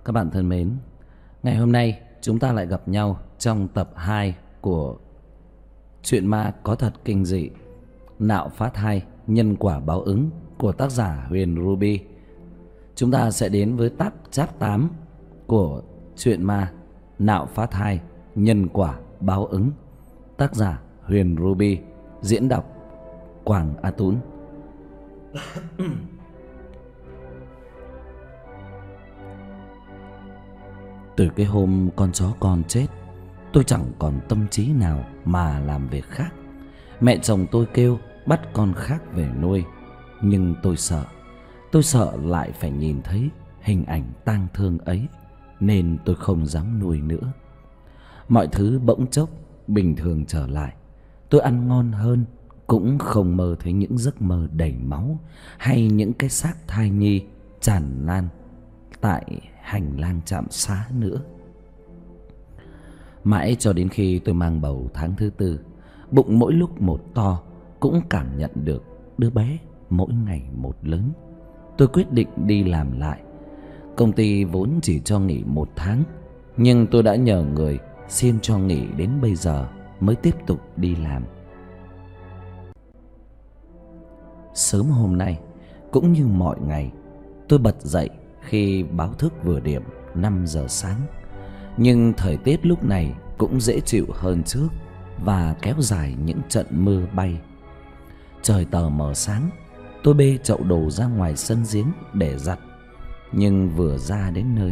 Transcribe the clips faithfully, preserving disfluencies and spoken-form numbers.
Các bạn thân mến, ngày hôm nay chúng ta lại gặp nhau trong tập hai của Chuyện ma có thật kinh dị Nạo phá thai nhân quả báo ứng của tác giả Huyền Ruby. Chúng ta sẽ đến với tập chap tám của Chuyện ma Nạo phá thai nhân quả báo ứng, tác giả Huyền Ruby, diễn đọc Quảng A Tún. Từ cái hôm con chó con chết, tôi chẳng còn tâm trí nào mà làm việc khác. Mẹ chồng tôi kêu bắt con khác về nuôi, nhưng tôi sợ. Tôi sợ lại phải nhìn thấy hình ảnh tang thương ấy, nên tôi không dám nuôi nữa. Mọi thứ bỗng chốc bình thường trở lại. Tôi ăn ngon hơn, cũng không mơ thấy những giấc mơ đầy máu hay những cái xác thai nhi tràn lan tại hành lang trạm xá nữa. Mãi cho đến khi tôi mang bầu tháng thứ tư, bụng mỗi lúc một to, cũng cảm nhận được đứa bé mỗi ngày một lớn. Tôi quyết định đi làm lại. Công ty vốn chỉ cho nghỉ một tháng, nhưng tôi đã nhờ người xin cho nghỉ đến bây giờ mới tiếp tục đi làm. Sớm hôm nay, cũng như mọi ngày, tôi bật dậy khi báo thức vừa điểm năm giờ sáng. Nhưng thời tiết lúc này cũng dễ chịu hơn trước và kéo dài những trận mưa bay. Trời tờ mờ sáng, tôi bê chậu đồ ra ngoài sân giếng để giặt. Nhưng vừa ra đến nơi,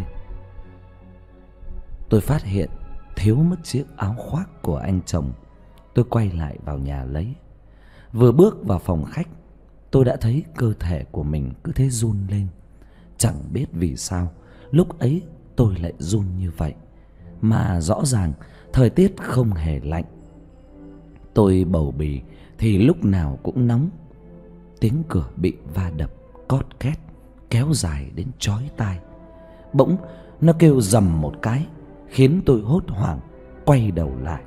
tôi phát hiện thiếu mất chiếc áo khoác của anh chồng. Tôi quay lại vào nhà lấy. Vừa bước vào phòng khách, tôi đã thấy cơ thể của mình cứ thế run lên. Chẳng biết vì sao lúc ấy tôi lại run như vậy, mà rõ ràng thời tiết không hề lạnh. Tôi bầu bì thì lúc nào cũng nóng. Tiếng cửa bị va đập cót két kéo dài đến chói tai. Bỗng nó kêu rầm một cái, khiến tôi hốt hoảng quay đầu lại.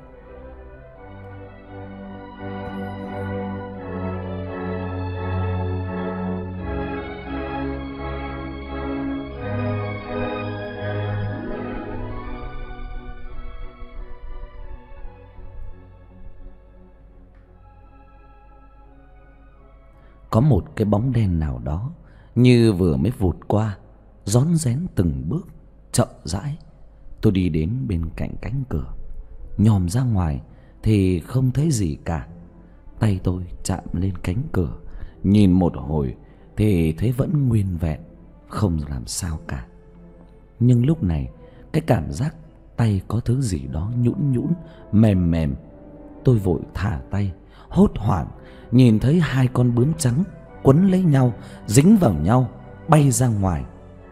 Có một cái bóng đen nào đó như vừa mới vụt qua, rón rén từng bước chậm rãi. Tôi đi đến bên cạnh cánh cửa, nhòm ra ngoài thì không thấy gì cả. Tay tôi chạm lên cánh cửa, nhìn một hồi thì thấy vẫn nguyên vẹn, không làm sao cả. Nhưng lúc này cái cảm giác tay có thứ gì đó nhũn nhũn mềm mềm. Tôi vội thả tay, hốt hoảng nhìn thấy hai con bướm trắng quấn lấy nhau, dính vào nhau, bay ra ngoài.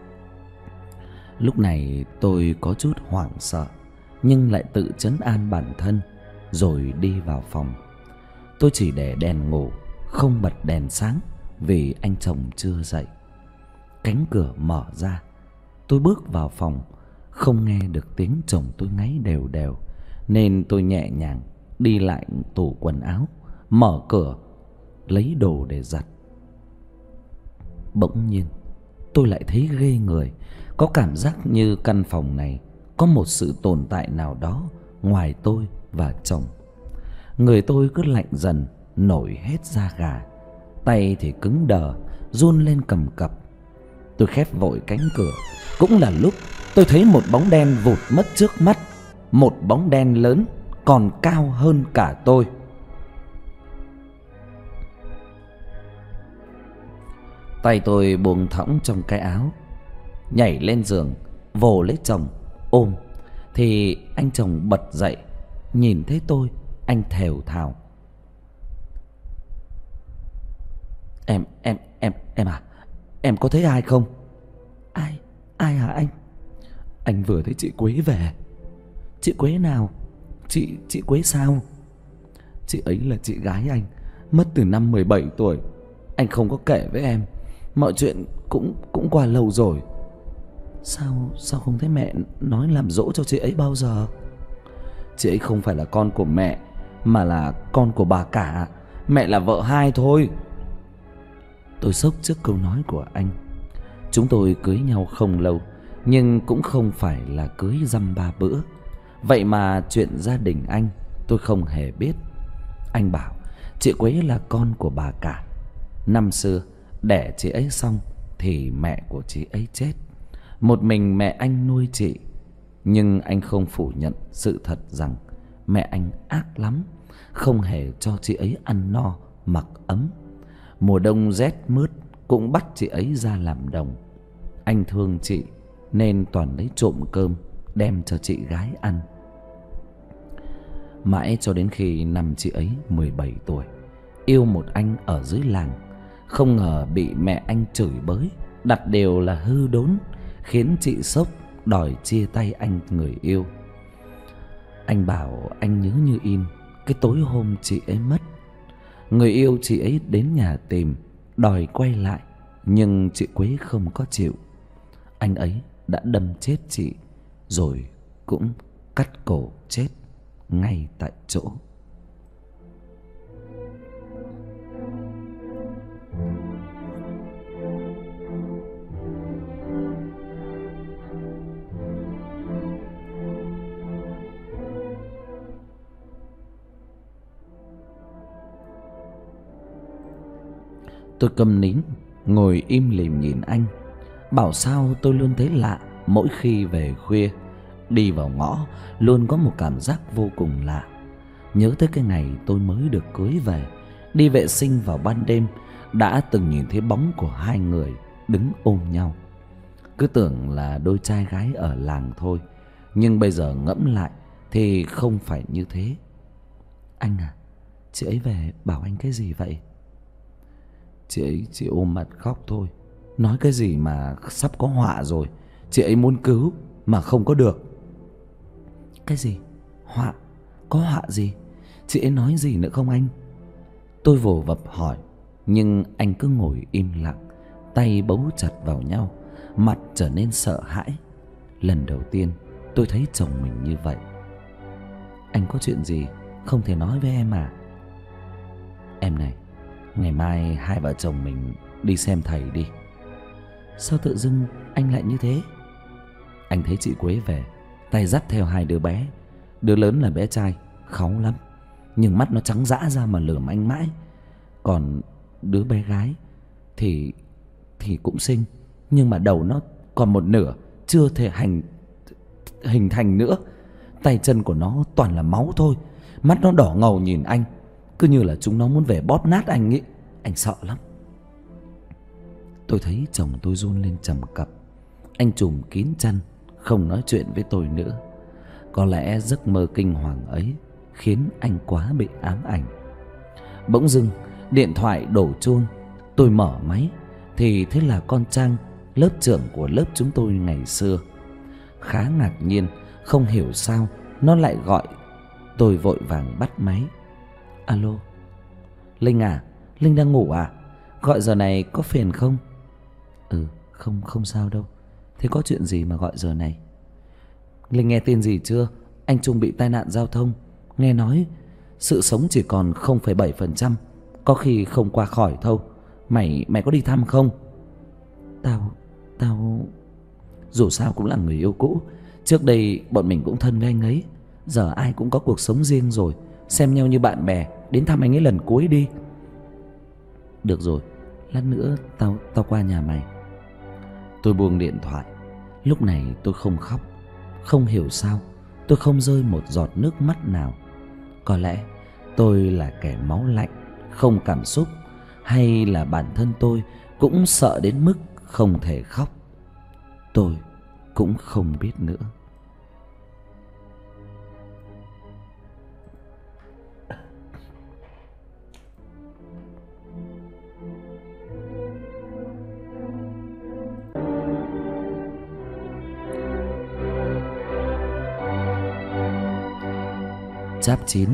Lúc này tôi có chút hoảng sợ, nhưng lại tự trấn an bản thân rồi đi vào phòng. Tôi chỉ để đèn ngủ, không bật đèn sáng vì anh chồng chưa dậy. Cánh cửa mở ra, tôi bước vào phòng, không nghe được tiếng chồng tôi ngáy đều đều, nên tôi nhẹ nhàng đi lại tủ quần áo, mở cửa lấy đồ để giặt. Bỗng nhiên tôi lại thấy ghê người, có cảm giác như căn phòng này có một sự tồn tại nào đó ngoài tôi và chồng. Người tôi cứ lạnh dần, nổi hết da gà, tay thì cứng đờ, run lên cầm cập. Tôi khép vội cánh cửa. Cũng là lúc tôi thấy một bóng đen vụt mất trước mắt, một bóng đen lớn còn cao hơn cả tôi. Tay tôi buông thõng trong cái áo, nhảy lên giường, vồ lấy chồng ôm. Thì anh chồng bật dậy, nhìn thấy tôi, anh thều thào: Em, em, em, em à, em có thấy ai không? Ai, ai hả anh? Anh vừa thấy chị Quế về. Chị Quế nào? Chị, chị Quế sao? Chị ấy là chị gái anh, mất từ năm mười bảy tuổi. Anh không có kể với em, mọi chuyện cũng cũng qua lâu rồi. Sao sao không thấy mẹ nói làm dỗ cho chị ấy bao giờ? Chị ấy không phải là con của mẹ, mà là con của bà cả. Mẹ là vợ hai thôi. Tôi sốc trước câu nói của anh. Chúng tôi cưới nhau không lâu, nhưng cũng không phải là cưới dăm ba bữa. Vậy mà chuyện gia đình anh tôi không hề biết. Anh bảo chị Quế là con của bà cả. Năm xưa đẻ chị ấy xong thì mẹ của chị ấy chết. Một mình mẹ anh nuôi chị. Nhưng anh không phủ nhận sự thật rằng mẹ anh ác lắm, không hề cho chị ấy ăn no mặc ấm. Mùa đông rét mướt cũng bắt chị ấy ra làm đồng. Anh thương chị nên toàn lấy trộm cơm đem cho chị gái ăn. Mãi cho đến khi năm chị ấy mười bảy tuổi, yêu một anh ở dưới làng. Không ngờ bị mẹ anh chửi bới, đặt đều là hư đốn, khiến chị sốc đòi chia tay anh người yêu. Anh bảo anh nhớ như in cái tối hôm chị ấy mất. Người yêu chị ấy đến nhà tìm, đòi quay lại, nhưng chị Quế không có chịu. Anh ấy đã đâm chết chị, rồi cũng cắt cổ chết ngay tại chỗ. Tôi câm nín, ngồi im lìm nhìn anh. Bảo sao tôi luôn thấy lạ. Mỗi khi về khuya, đi vào ngõ luôn có một cảm giác vô cùng lạ. Nhớ tới cái ngày tôi mới được cưới về, đi vệ sinh vào ban đêm, đã từng nhìn thấy bóng của hai người đứng ôm nhau. Cứ tưởng là đôi trai gái ở làng thôi, nhưng bây giờ ngẫm lại thì không phải như thế. Anh à, chị ấy về bảo anh cái gì vậy? Chị ấy chỉ ôm mặt khóc thôi. Nói cái gì mà sắp có họa rồi. Chị ấy muốn cứu mà không có được. Cái gì? Họa? Có họa gì? Chị ấy nói gì nữa không anh? Tôi vồ vập hỏi, nhưng anh cứ ngồi im lặng, tay bấu chặt vào nhau, mặt trở nên sợ hãi. Lần đầu tiên tôi thấy chồng mình như vậy. Anh có chuyện gì không thể nói với em à? Em này, ngày mai hai vợ chồng mình đi xem thầy đi. Sao tự dưng anh lại như thế? Anh thấy chị Quế về, tay dắt theo hai đứa bé. Đứa lớn là bé trai, kháu lắm, nhưng mắt nó trắng dã ra mà lườm anh mãi. Còn đứa bé gái thì thì cũng xinh, nhưng mà đầu nó còn một nửa, chưa thể hành hình thành nữa. Tay chân của nó toàn là máu thôi. Mắt nó đỏ ngầu nhìn anh, cứ như là chúng nó muốn về bóp nát anh ấy. Anh sợ lắm. Tôi thấy chồng tôi run lên trầm cập. Anh trùm kín chăn, không nói chuyện với tôi nữa. Có lẽ giấc mơ kinh hoàng ấy khiến anh quá bị ám ảnh. Bỗng dưng điện thoại đổ chuông. Tôi mở máy thì thế là con Trang, lớp trưởng của lớp chúng tôi ngày xưa. Khá ngạc nhiên, không hiểu sao nó lại gọi. Tôi vội vàng bắt máy. Alo, Linh à? Linh đang ngủ à? Gọi giờ này có phiền không? Ừ, không, không sao đâu. Thế có chuyện gì mà gọi giờ này? Linh nghe tin gì chưa? Anh Trung bị tai nạn giao thông. Nghe nói sự sống chỉ còn không phẩy bảy phần trăm, có khi không qua khỏi đâu. Mày, mày có đi thăm không? Tao, tao... Dù sao cũng là người yêu cũ. Trước đây bọn mình cũng thân với anh ấy. Giờ ai cũng có cuộc sống riêng rồi, xem nhau như bạn bè. Đến thăm anh ấy lần cuối đi. Được rồi, lát nữa tao, tao qua nhà mày. Tôi buông điện thoại. Lúc này tôi không khóc. Không hiểu sao tôi không rơi một giọt nước mắt nào. Có lẽ tôi là kẻ máu lạnh, không cảm xúc, hay là bản thân tôi cũng sợ đến mức không thể khóc. Tôi cũng không biết nữa. Chap chín.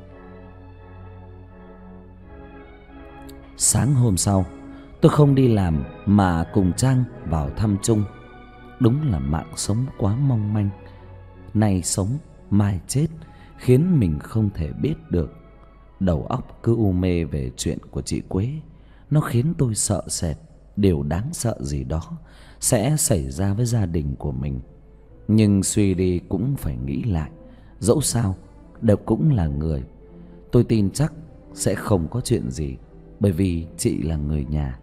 Sáng hôm sau, tôi không đi làm mà cùng Trang vào thăm Trung. Đúng là mạng sống quá mong manh. Nay sống, mai chết, khiến mình không thể biết được. Đầu óc cứ u mê về chuyện của chị Quế. Nó khiến tôi sợ sệt. điều đáng sợ gì đó sẽ xảy ra với gia đình của mình. Nhưng suy đi cũng phải nghĩ lại, dẫu sao đều cũng là người. Tôi tin chắc sẽ không có chuyện gì, bởi vì chị là người nhà.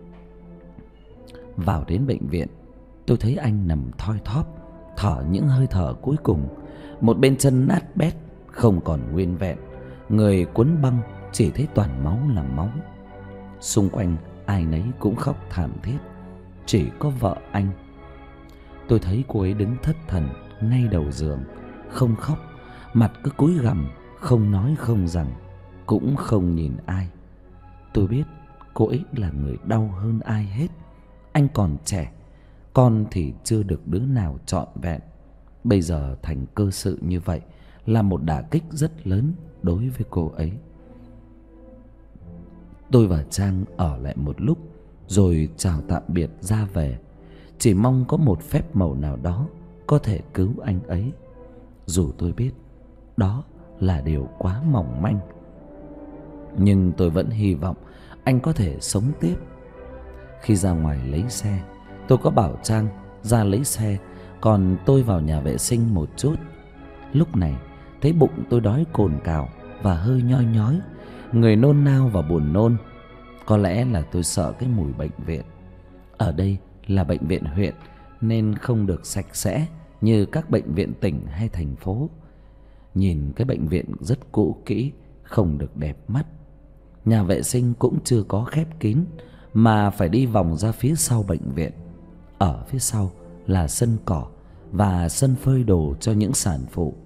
Vào đến bệnh viện, tôi thấy anh nằm thoi thóp, thở những hơi thở cuối cùng. Một bên chân nát bét, không còn nguyên vẹn, người quấn băng, chỉ thấy toàn máu là máu. Xung quanh ai nấy cũng khóc thảm thiết, chỉ có vợ anh. Tôi thấy cô ấy đứng thất thần ngay đầu giường, không khóc, mặt cứ cúi gằm, không nói không rằng, cũng không nhìn ai. Tôi biết cô ấy là người đau hơn ai hết. Anh còn trẻ, con thì chưa được đứa nào trọn vẹn. Bây giờ thành cơ sự như vậy là một đả kích rất lớn đối với cô ấy. Tôi và Trang ở lại một lúc rồi chào tạm biệt ra về, chỉ mong có một phép màu nào đó có thể cứu anh ấy. Dù tôi biết đó là điều quá mỏng manh, nhưng tôi vẫn hy vọng anh có thể sống tiếp. Khi ra ngoài lấy xe, tôi có bảo Trang ra lấy xe, còn tôi vào nhà vệ sinh một chút. Lúc này thấy bụng tôi đói cồn cào và hơi nhoi nhói, người nôn nao và buồn nôn. Có lẽ là tôi sợ cái mùi bệnh viện. Ở đây là bệnh viện huyện nên không được sạch sẽ như các bệnh viện tỉnh hay thành phố. Nhìn cái bệnh viện rất cũ kỹ, không được đẹp mắt. Nhà vệ sinh cũng chưa có khép kín, mà phải đi vòng ra phía sau bệnh viện. Ở phía sau là sân cỏ và sân phơi đồ cho những sản phụ.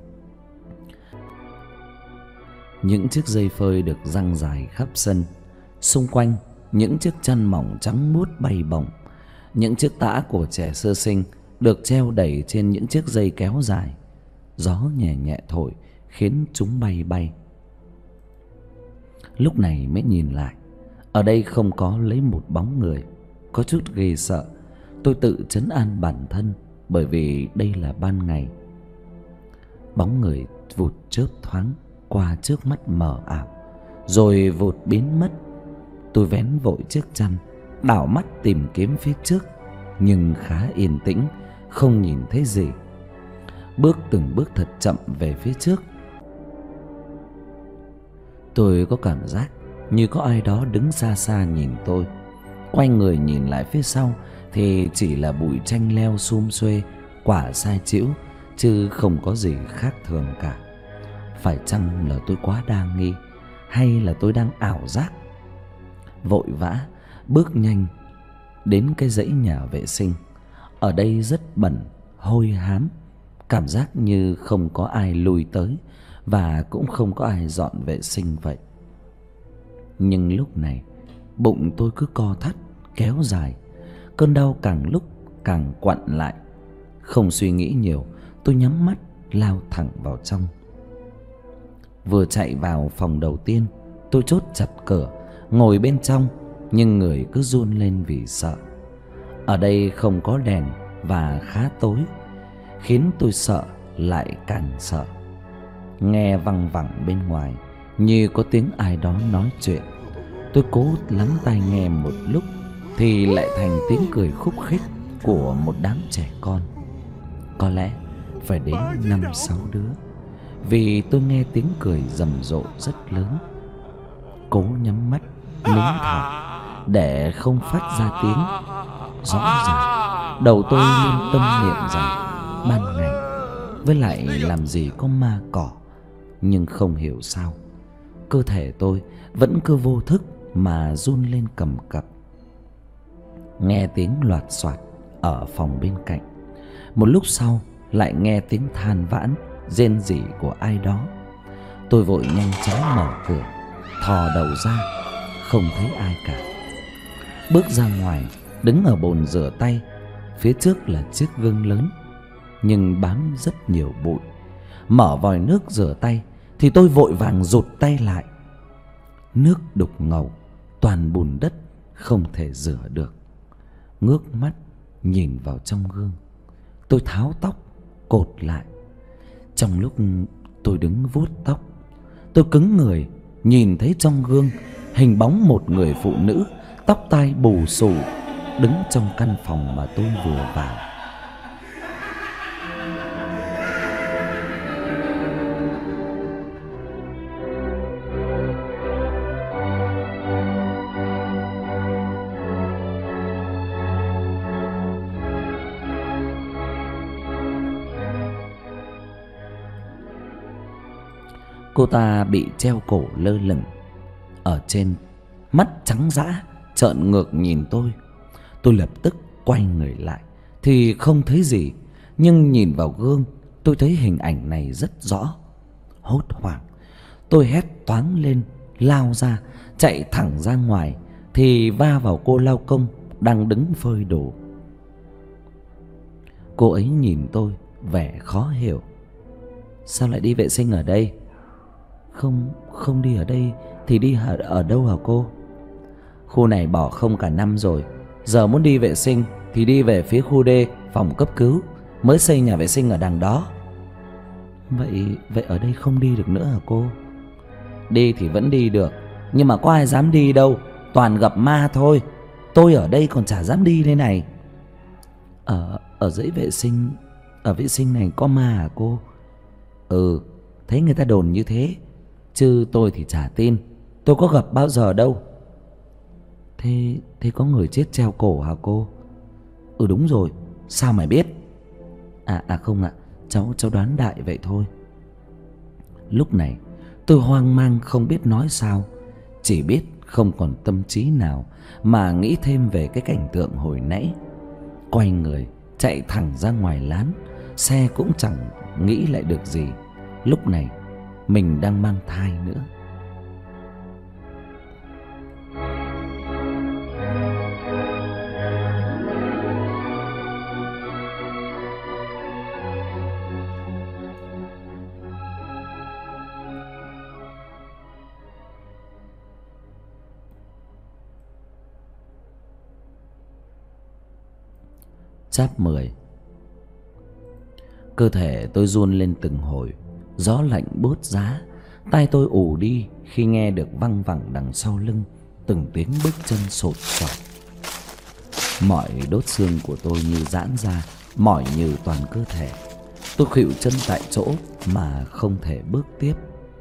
Những chiếc dây phơi được giăng dài khắp sân. Xung quanh những chiếc chăn mỏng trắng muốt bay bổng. Những chiếc tã của trẻ sơ sinh được treo đẩy trên những chiếc dây kéo dài. Gió nhẹ nhẹ thổi khiến chúng bay bay. Lúc này mới nhìn lại, ở đây không có lấy một bóng người. Có chút ghê sợ. Tôi tự trấn an bản thân, bởi vì đây là ban ngày. Bóng người vụt chớp thoáng qua trước mắt mờ ảo, rồi vụt biến mất. Tôi vén vội chiếc chăn, đảo mắt tìm kiếm phía trước, nhưng khá yên tĩnh, không nhìn thấy gì. Bước từng bước thật chậm về phía trước. Tôi có cảm giác như có ai đó đứng xa xa nhìn tôi. Quay người nhìn lại phía sau thì chỉ là bụi chanh leo sum xuê, quả sai chĩu, chứ không có gì khác thường cả. Phải chăng là tôi quá đa nghi, hay là tôi đang ảo giác? Vội vã bước nhanh đến cái dãy nhà vệ sinh. Ở đây rất bẩn, hôi hám, cảm giác như không có ai lui tới và cũng không có ai dọn vệ sinh vậy. Nhưng lúc này bụng tôi cứ co thắt kéo dài, cơn đau càng lúc càng quặn lại. Không suy nghĩ nhiều, tôi nhắm mắt lao thẳng vào trong. Vừa chạy vào phòng đầu tiên, tôi chốt chặt cửa, ngồi bên trong, nhưng người cứ run lên vì sợ. Ở đây không có đèn và khá tối, khiến tôi sợ lại càng sợ. Nghe văng vẳng bên ngoài như có tiếng ai đó nói chuyện. Tôi cố lắng tai nghe một lúc thì lại thành tiếng cười khúc khích của một đám trẻ con. Có lẽ phải đến năm sáu đứa, vì tôi nghe tiếng cười rầm rộ rất lớn. Cố nhắm mắt nín thở để không phát ra tiếng. Rõ ràng đầu tôi luôn tâm niệm rằng ban ngày với lại làm gì có ma cỏ. Nhưng không hiểu sao cơ thể tôi vẫn cứ vô thức mà run lên cầm cập. Nghe tiếng loạt soạt ở phòng bên cạnh. Một lúc sau lại nghe tiếng than vãn rên rỉ của ai đó. Tôi vội nhanh chóng mở cửa, thò đầu ra, không thấy ai cả. Bước ra ngoài, đứng ở bồn rửa tay. Phía trước là chiếc gương lớn, nhưng bám rất nhiều bụi. Mở vòi nước rửa tay thì tôi vội vàng rụt tay lại. Nước đục ngầu, toàn bùn đất, không thể rửa được. Ngước mắt nhìn vào trong gương, tôi tháo tóc cột lại. Trong lúc tôi đứng vuốt tóc, tôi cứng người nhìn thấy trong gương hình bóng một người phụ nữ tóc tai bù xù, đứng trong căn phòng mà tôi vừa vào. Cô ta bị treo cổ lơ lửng ở trên, mắt trắng dã, trợn ngược nhìn tôi. Tôi lập tức quay người lại thì không thấy gì, nhưng nhìn vào gương tôi thấy hình ảnh này rất rõ. Hốt hoảng, tôi hét toáng lên, lao ra, chạy thẳng ra ngoài thì va vào cô lao công đang đứng phơi đồ. Cô ấy nhìn tôi vẻ khó hiểu. Sao lại đi vệ sinh ở đây? Không, không đi ở đây thì đi ở, ở đâu hả cô? Khu này bỏ không cả năm rồi. Giờ muốn đi vệ sinh thì đi về phía khu D, phòng cấp cứu. Mới xây nhà vệ sinh ở đằng đó. Vậy, vậy ở đây không đi được nữa hả cô? Đi thì vẫn đi được, nhưng mà có ai dám đi đâu, toàn gặp ma thôi. Tôi ở đây còn chả dám đi đây này. Ở, ở dãy vệ sinh, ở vệ sinh này có ma hả cô? Ừ, thấy người ta đồn như thế, chứ tôi thì chả tin. Tôi có gặp bao giờ đâu. Thế, thế có người chết treo cổ hả cô? Ừ đúng rồi, sao mày biết? À, à không ạ, cháu, cháu đoán đại vậy thôi. Lúc này tôi hoang mang không biết nói sao, chỉ biết không còn tâm trí nào mà nghĩ thêm về cái cảnh tượng hồi nãy. Quay người chạy thẳng ra ngoài lán, xe cũng chẳng nghĩ lại được gì. Lúc này mình đang mang thai nữa. Chap mười. Cơ thể tôi run lên từng hồi, gió lạnh buốt giá, tai tôi ù đi khi nghe được văng vẳng đằng sau lưng từng tiếng bước chân sột soạt. Mọi đốt xương của tôi như giãn ra, mỏi nhừ toàn cơ thể. Tôi khuỵu chân tại chỗ mà không thể bước tiếp.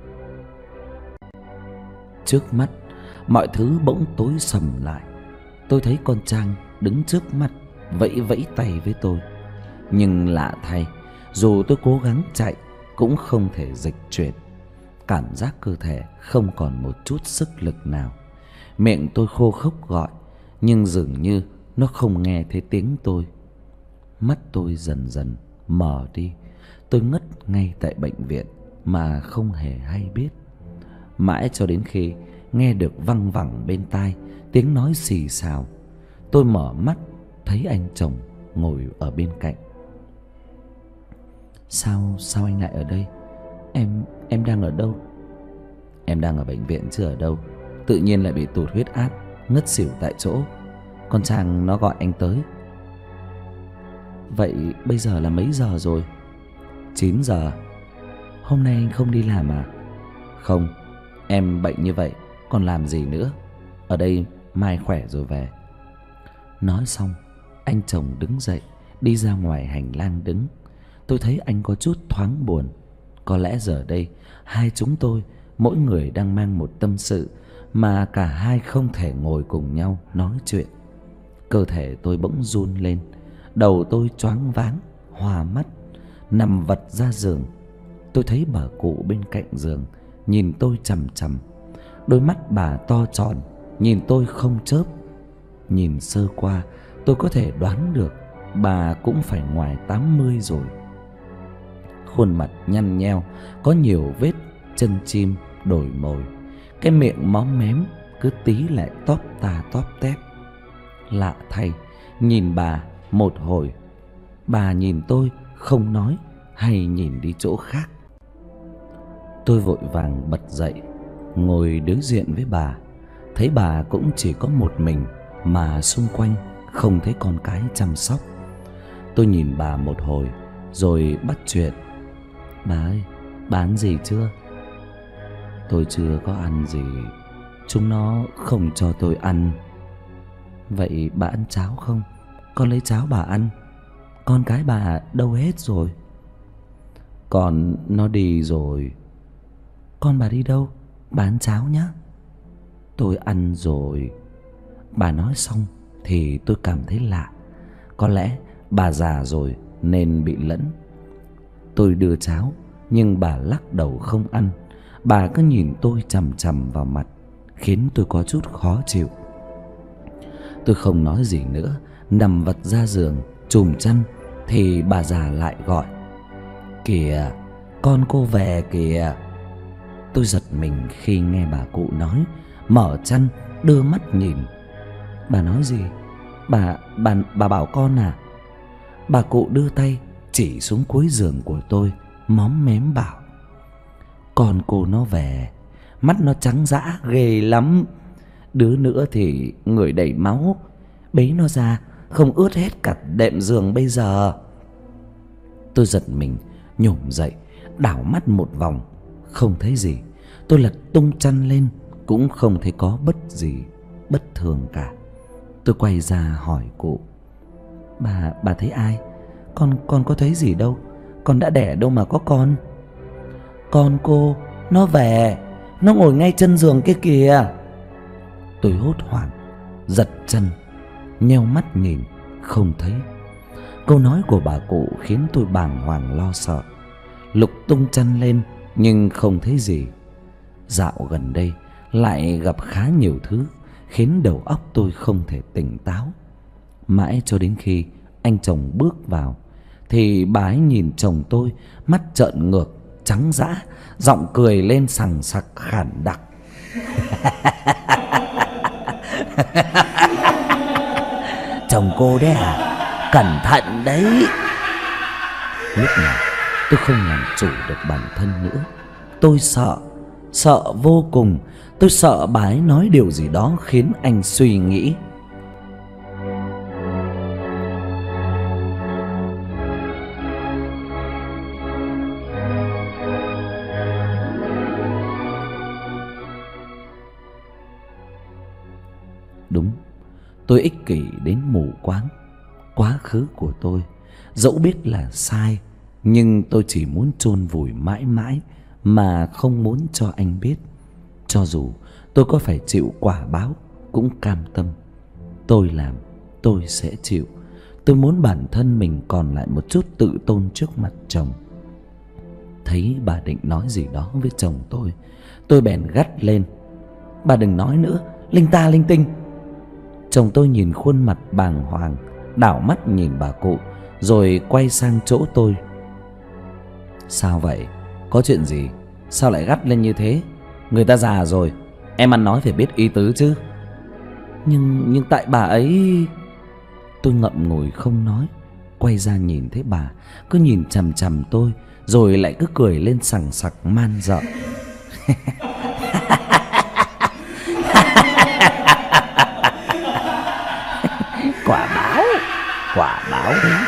Trước mắt mọi thứ bỗng tối sầm lại. Tôi thấy con Trang đứng trước mặt, vẫy vẫy tay với tôi. Nhưng lạ thay, dù tôi cố gắng chạy cũng không thể dịch chuyển. Cảm giác cơ thể không còn một chút sức lực nào. Miệng tôi khô khốc gọi, nhưng dường như nó không nghe thấy tiếng tôi. Mắt tôi dần dần mở đi. Tôi ngất ngay tại bệnh viện mà không hề hay biết. Mãi cho đến khi nghe được văng vẳng bên tai tiếng nói xì xào, tôi mở mắt thấy anh chồng ngồi ở bên cạnh. Sao, sao anh lại ở đây? Em, em đang ở đâu? Em đang ở bệnh viện chứ ở đâu. Tự nhiên lại bị tụt huyết áp, ngất xỉu tại chỗ. Con Trang nó gọi anh tới. Vậy bây giờ là mấy giờ rồi? Chín giờ. Hôm nay anh không đi làm à? Không, em bệnh như vậy còn làm gì nữa. Ở đây mai khỏe rồi về. Nói xong, anh chồng đứng dậy đi ra ngoài hành lang đứng. Tôi thấy anh có chút thoáng buồn. Có lẽ giờ đây hai chúng tôi mỗi người đang mang một tâm sự mà cả hai không thể ngồi cùng nhau nói chuyện. Cơ thể tôi bỗng run lên, đầu tôi choáng váng, hoa mắt, nằm vật ra giường. Tôi thấy bà cụ bên cạnh giường nhìn tôi chằm chằm. Đôi mắt bà to tròn, nhìn tôi không chớp. Nhìn sơ qua tôi có thể đoán được bà cũng phải ngoài tám mươi rồi. Khuôn mặt nhăn nheo, có nhiều vết chân chim đổi mồi. Cái miệng móm mém cứ tí lại tóp ta tóp tép. Lạ thay, nhìn bà một hồi, bà nhìn tôi không nói hay nhìn đi chỗ khác. Tôi vội vàng bật dậy, ngồi đối diện với bà. Thấy bà cũng chỉ có một mình, mà xung quanh không thấy con cái chăm sóc. Tôi nhìn bà một hồi rồi bắt chuyện. Bà ơi, bà ăn gì chưa? Tôi chưa có ăn gì. Chúng nó không cho tôi ăn. Vậy bà ăn cháo không? Con lấy cháo bà ăn. Con cái bà đâu hết rồi? Con nó đi rồi. Con bà đi đâu? Bà ăn cháo nhá. Tôi ăn rồi. Bà nói xong thì tôi cảm thấy lạ. Có lẽ bà già rồi nên bị lẫn. Tôi đưa cháo nhưng bà lắc đầu không ăn. Bà cứ nhìn tôi chằm chằm vào mặt, khiến tôi có chút khó chịu. Tôi không nói gì nữa, nằm vật ra giường chùm chăn thì bà già lại gọi: "Kìa, con cô về kìa." Tôi giật mình khi nghe bà cụ nói, mở chăn đưa mắt nhìn. Bà nói gì? Bà, bà, bà bảo con à? Bà cụ đưa tay chỉ xuống cuối giường của tôi, móm mém bảo: "Con cô nó về, mắt nó trắng dã ghê lắm. Đứa nữa thì người đầy máu, bế nó ra không ướt hết cả đệm giường bây giờ." Tôi giật mình nhổm dậy, đảo mắt một vòng, không thấy gì. Tôi lật tung chăn lên, cũng không thấy có bất gì bất thường cả. Tôi quay ra hỏi cụ: Bà, bà thấy ai? Con, con có thấy gì đâu. Con đã đẻ đâu mà có con. Con cô, nó về, nó ngồi ngay chân giường kia kìa. Tôi hốt hoảng, giật chân, nheo mắt nhìn, không thấy. Câu nói của bà cụ khiến tôi bàng hoàng lo sợ. Lục tung chăn lên nhưng không thấy gì. Dạo gần đây lại gặp khá nhiều thứ khiến đầu óc tôi không thể tỉnh táo. Mãi cho đến khi anh chồng bước vào thì bà ấy nhìn chồng tôi, mắt trợn ngược, trắng dã, giọng cười lên sằng sặc khản đặc. Chồng cô đấy à? Cẩn thận đấy. Lúc này tôi không làm chủ được bản thân nữa. Tôi sợ, sợ vô cùng. Tôi sợ bà ấy nói điều gì đó khiến anh suy nghĩ. Đúng, tôi ích kỷ đến mù quáng. Quá khứ của tôi dẫu biết là sai, nhưng tôi chỉ muốn chôn vùi mãi mãi mà không muốn cho anh biết. Cho dù tôi có phải chịu quả báo cũng cam tâm. Tôi làm, tôi sẽ chịu. Tôi muốn bản thân mình còn lại một chút tự tôn trước mặt chồng. Thấy bà định nói gì đó với chồng tôi, tôi bèn gắt lên: Bà đừng nói nữa, linh ta linh tinh. Chồng tôi nhìn khuôn mặt bàng hoàng, đảo mắt nhìn bà cụ, rồi quay sang chỗ tôi. Sao vậy? Có chuyện gì? Sao lại gắt lên như thế? Người ta già rồi, em ăn nói phải biết ý tứ chứ. Nhưng, nhưng tại bà ấy... Tôi ngậm ngùi không nói, quay ra nhìn thấy bà cứ nhìn chằm chằm tôi, rồi lại cứ cười lên sằng sặc man dợ. Quả báo, quả báo đấy.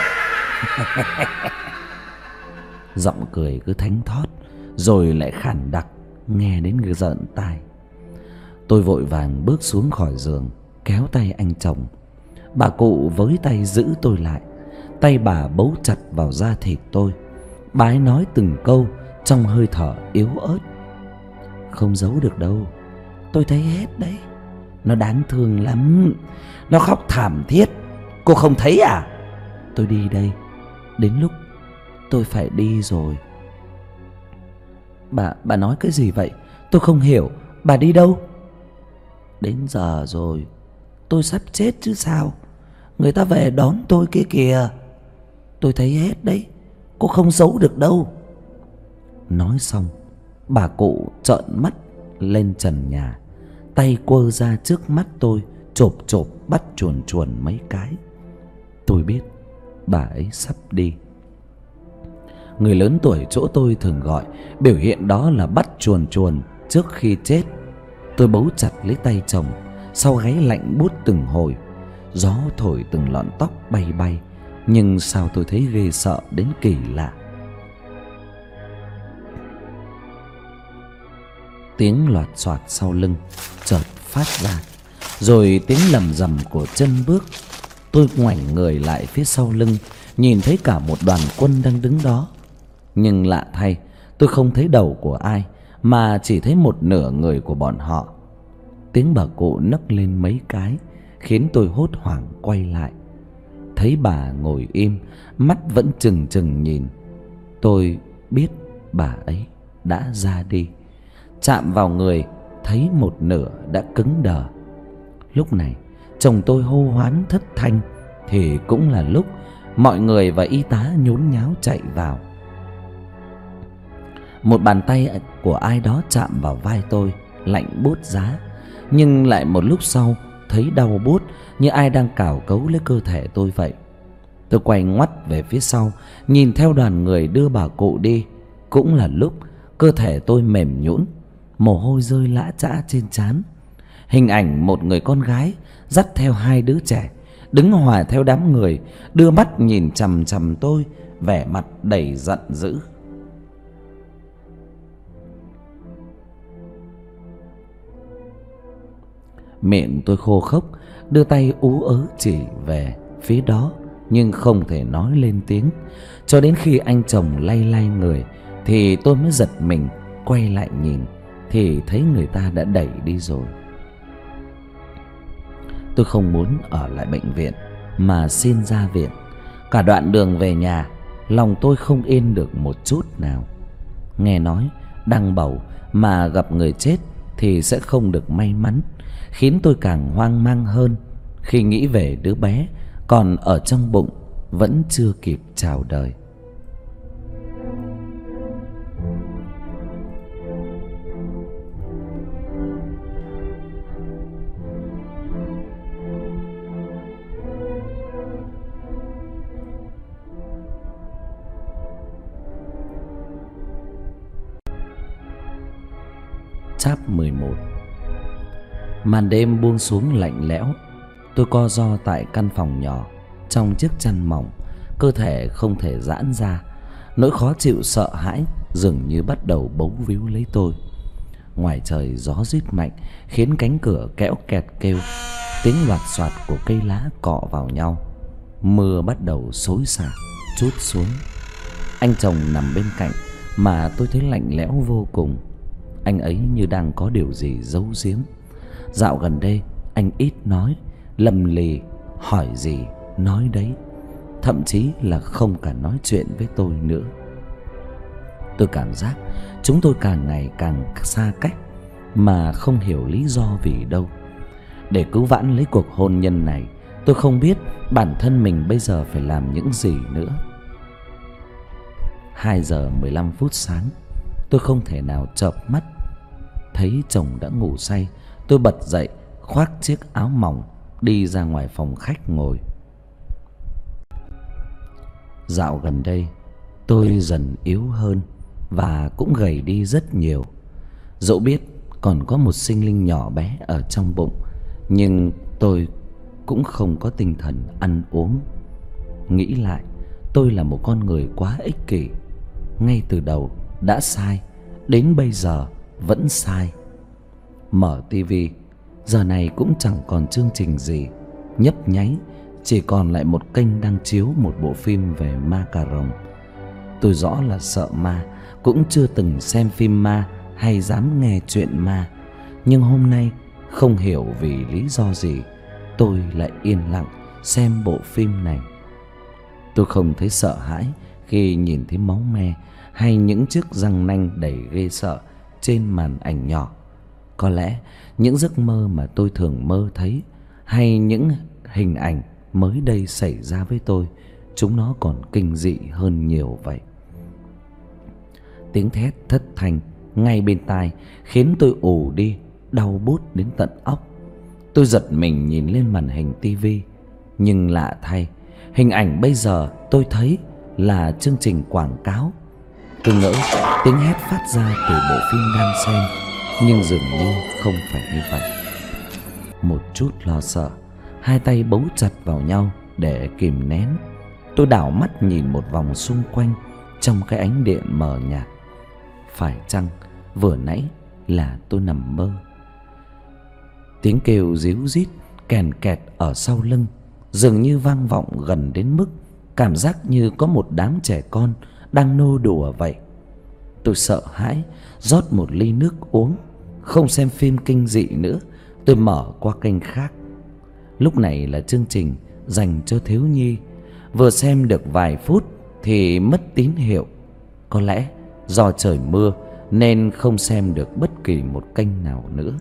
Giọng cười cứ thánh thót, rồi lại khản đặc, nghe đến rợn tai. Tôi vội vàng bước xuống khỏi giường, kéo tay anh chồng. Bà cụ với tay giữ tôi lại, tay bà bấu chặt vào da thịt tôi. Bà ấy nói từng câu trong hơi thở yếu ớt: Không giấu được đâu, tôi thấy hết đấy. Nó đáng thương lắm, nó khóc thảm thiết. Cô không thấy à? Tôi đi đây, đến lúc tôi phải đi rồi. Bà, bà nói cái gì vậy? Tôi không hiểu, bà đi đâu? Đến giờ rồi, tôi sắp chết chứ sao. Người ta về đón tôi kia kìa. Tôi thấy hết đấy, cô không giấu được đâu. Nói xong, bà cụ trợn mắt lên trần nhà, tay quơ ra trước mắt tôi, chộp chộp bắt chuồn chuồn mấy cái. Tôi biết bà ấy sắp đi. Người lớn tuổi chỗ tôi thường gọi biểu hiện đó là bắt chuồn chuồn trước khi chết. Tôi bấu chặt lấy tay chồng, sau gáy lạnh buốt từng hồi. Gió thổi từng lọn tóc bay bay, nhưng sao tôi thấy ghê sợ đến kỳ lạ. Tiếng loạt xoạt sau lưng chợt phát ra, rồi tiếng lầm rầm của chân bước. Tôi ngoảnh người lại phía sau lưng, nhìn thấy cả một đoàn quân đang đứng đó. Nhưng lạ thay, tôi không thấy đầu của ai, mà chỉ thấy một nửa người của bọn họ. Tiếng bà cụ nấc lên mấy cái khiến tôi hốt hoảng quay lại. Thấy bà ngồi im, mắt vẫn trừng trừng nhìn. Tôi biết bà ấy đã ra đi. Chạm vào người, thấy một nửa đã cứng đờ. Lúc này chồng tôi hô hoán thất thanh, thì cũng là lúc mọi người và y tá nhốn nháo chạy vào. Một bàn tay của ai đó chạm vào vai tôi, lạnh buốt giá. Nhưng lại một lúc sau thấy đau buốt, như ai đang cào cấu lấy cơ thể tôi vậy. Tôi quay ngoắt về phía sau, nhìn theo đoàn người đưa bà cụ đi. Cũng là lúc cơ thể tôi mềm nhũn, mồ hôi rơi lã chã trên trán. Hình ảnh một người con gái dắt theo hai đứa trẻ, đứng hòa theo đám người, đưa mắt nhìn chằm chằm tôi, vẻ mặt đầy giận dữ. Miệng tôi khô khốc, đưa tay ú ớ chỉ về phía đó, nhưng không thể nói lên tiếng. Cho đến khi anh chồng lay lay người thì tôi mới giật mình quay lại nhìn, thì thấy người ta đã đẩy đi rồi. Tôi không muốn ở lại bệnh viện mà xin ra viện. Cả đoạn đường về nhà, lòng tôi không yên được một chút nào. Nghe nói đang bầu mà gặp người chết thì sẽ không được may mắn, khiến tôi càng hoang mang hơn khi nghĩ về đứa bé còn ở trong bụng vẫn chưa kịp chào đời. Chap mười một. Màn đêm buông xuống lạnh lẽo. Tôi co ro tại căn phòng nhỏ, trong chiếc chăn mỏng, cơ thể không thể giãn ra. Nỗi khó chịu sợ hãi dường như bắt đầu bấu víu lấy tôi. Ngoài trời gió rít mạnh khiến cánh cửa kéo kẹt kêu, tiếng loạt xoạt của cây lá cọ vào nhau. Mưa bắt đầu xối xả trút xuống. Anh chồng nằm bên cạnh mà tôi thấy lạnh lẽo vô cùng. Anh ấy như đang có điều gì giấu giếm. Dạo gần đây anh ít nói, lầm lì, hỏi gì nói đấy, thậm chí là không cả nói chuyện với tôi nữa. Tôi cảm giác chúng tôi càng ngày càng xa cách, mà không hiểu lý do vì đâu. Để cứu vãn lấy cuộc hôn nhân này, tôi không biết bản thân mình bây giờ phải làm những gì nữa. Hai giờ mười lăm phút sáng, tôi không thể nào chợp mắt. Thấy chồng đã ngủ say, tôi bật dậy, khoác chiếc áo mỏng, đi ra ngoài phòng khách ngồi. Dạo gần đây, tôi dần yếu hơn và cũng gầy đi rất nhiều. Dẫu biết còn có một sinh linh nhỏ bé ở trong bụng, nhưng tôi cũng không có tinh thần ăn uống. Nghĩ lại, tôi là một con người quá ích kỷ. Ngay từ đầu đã sai, đến bây giờ vẫn sai. Mở tivi, giờ này cũng chẳng còn chương trình gì. Nhấp nháy, chỉ còn lại một kênh đang chiếu một bộ phim về ma cà rồng. Tôi rõ là sợ ma, cũng chưa từng xem phim ma hay dám nghe chuyện ma. Nhưng hôm nay, không hiểu vì lý do gì, tôi lại yên lặng xem bộ phim này. Tôi không thấy sợ hãi khi nhìn thấy máu me hay những chiếc răng nanh đầy ghê sợ trên màn ảnh nhỏ. Có lẽ những giấc mơ mà tôi thường mơ thấy, hay những hình ảnh mới đây xảy ra với tôi, chúng nó còn kinh dị hơn nhiều vậy. Tiếng thét thất thanh ngay bên tai khiến tôi ù đi, đau buốt đến tận óc. Tôi giật mình nhìn lên màn hình tivi, nhưng lạ thay, hình ảnh bây giờ tôi thấy là chương trình quảng cáo. Tôi ngỡ tiếng hét phát ra từ bộ phim đang xem, nhưng dường như không phải như vậy. Một chút lo sợ, hai tay bấu chặt vào nhau để kìm nén. Tôi đảo mắt nhìn một vòng xung quanh trong cái ánh điện mờ nhạt. Phải chăng vừa nãy là tôi nằm mơ? Tiếng kêu ríu rít kèn kẹt ở sau lưng dường như vang vọng gần đến mức cảm giác như có một đám trẻ con đang nô đùa vậy. Tôi sợ hãi rót một ly nước uống. Không xem phim kinh dị nữa, tôi mở qua kênh khác. Lúc này là chương trình dành cho thiếu nhi. Vừa xem được vài phút thì mất tín hiệu. Có lẽ do trời mưa nên không xem được bất kỳ một kênh nào nữa.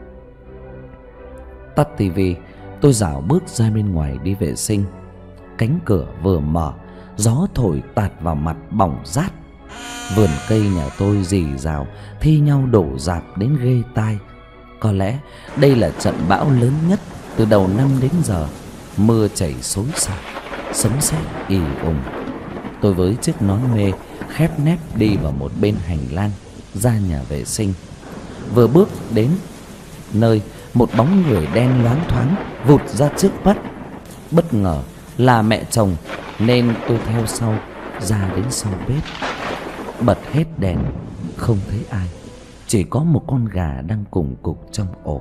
Tắt tivi, tôi rảo bước ra bên ngoài đi vệ sinh. Cánh cửa vừa mở, gió thổi tạt vào mặt bỏng rát. Vườn cây nhà tôi rì rào thi nhau đổ rạp đến ghê tai. Có lẽ đây là trận bão lớn nhất từ đầu năm đến giờ. Mưa chảy xối xả, sấm sét ì ùng. Tôi với chiếc nón mê khép nép đi vào một bên hành lang ra nhà vệ sinh. Vừa bước đến nơi, một bóng người đen loáng thoáng vụt ra trước mắt. Bất ngờ là mẹ chồng nên tôi theo sau ra đến sau bếp. Bật hết đèn, không thấy ai, chỉ có một con gà đang cùng cục trong ổ.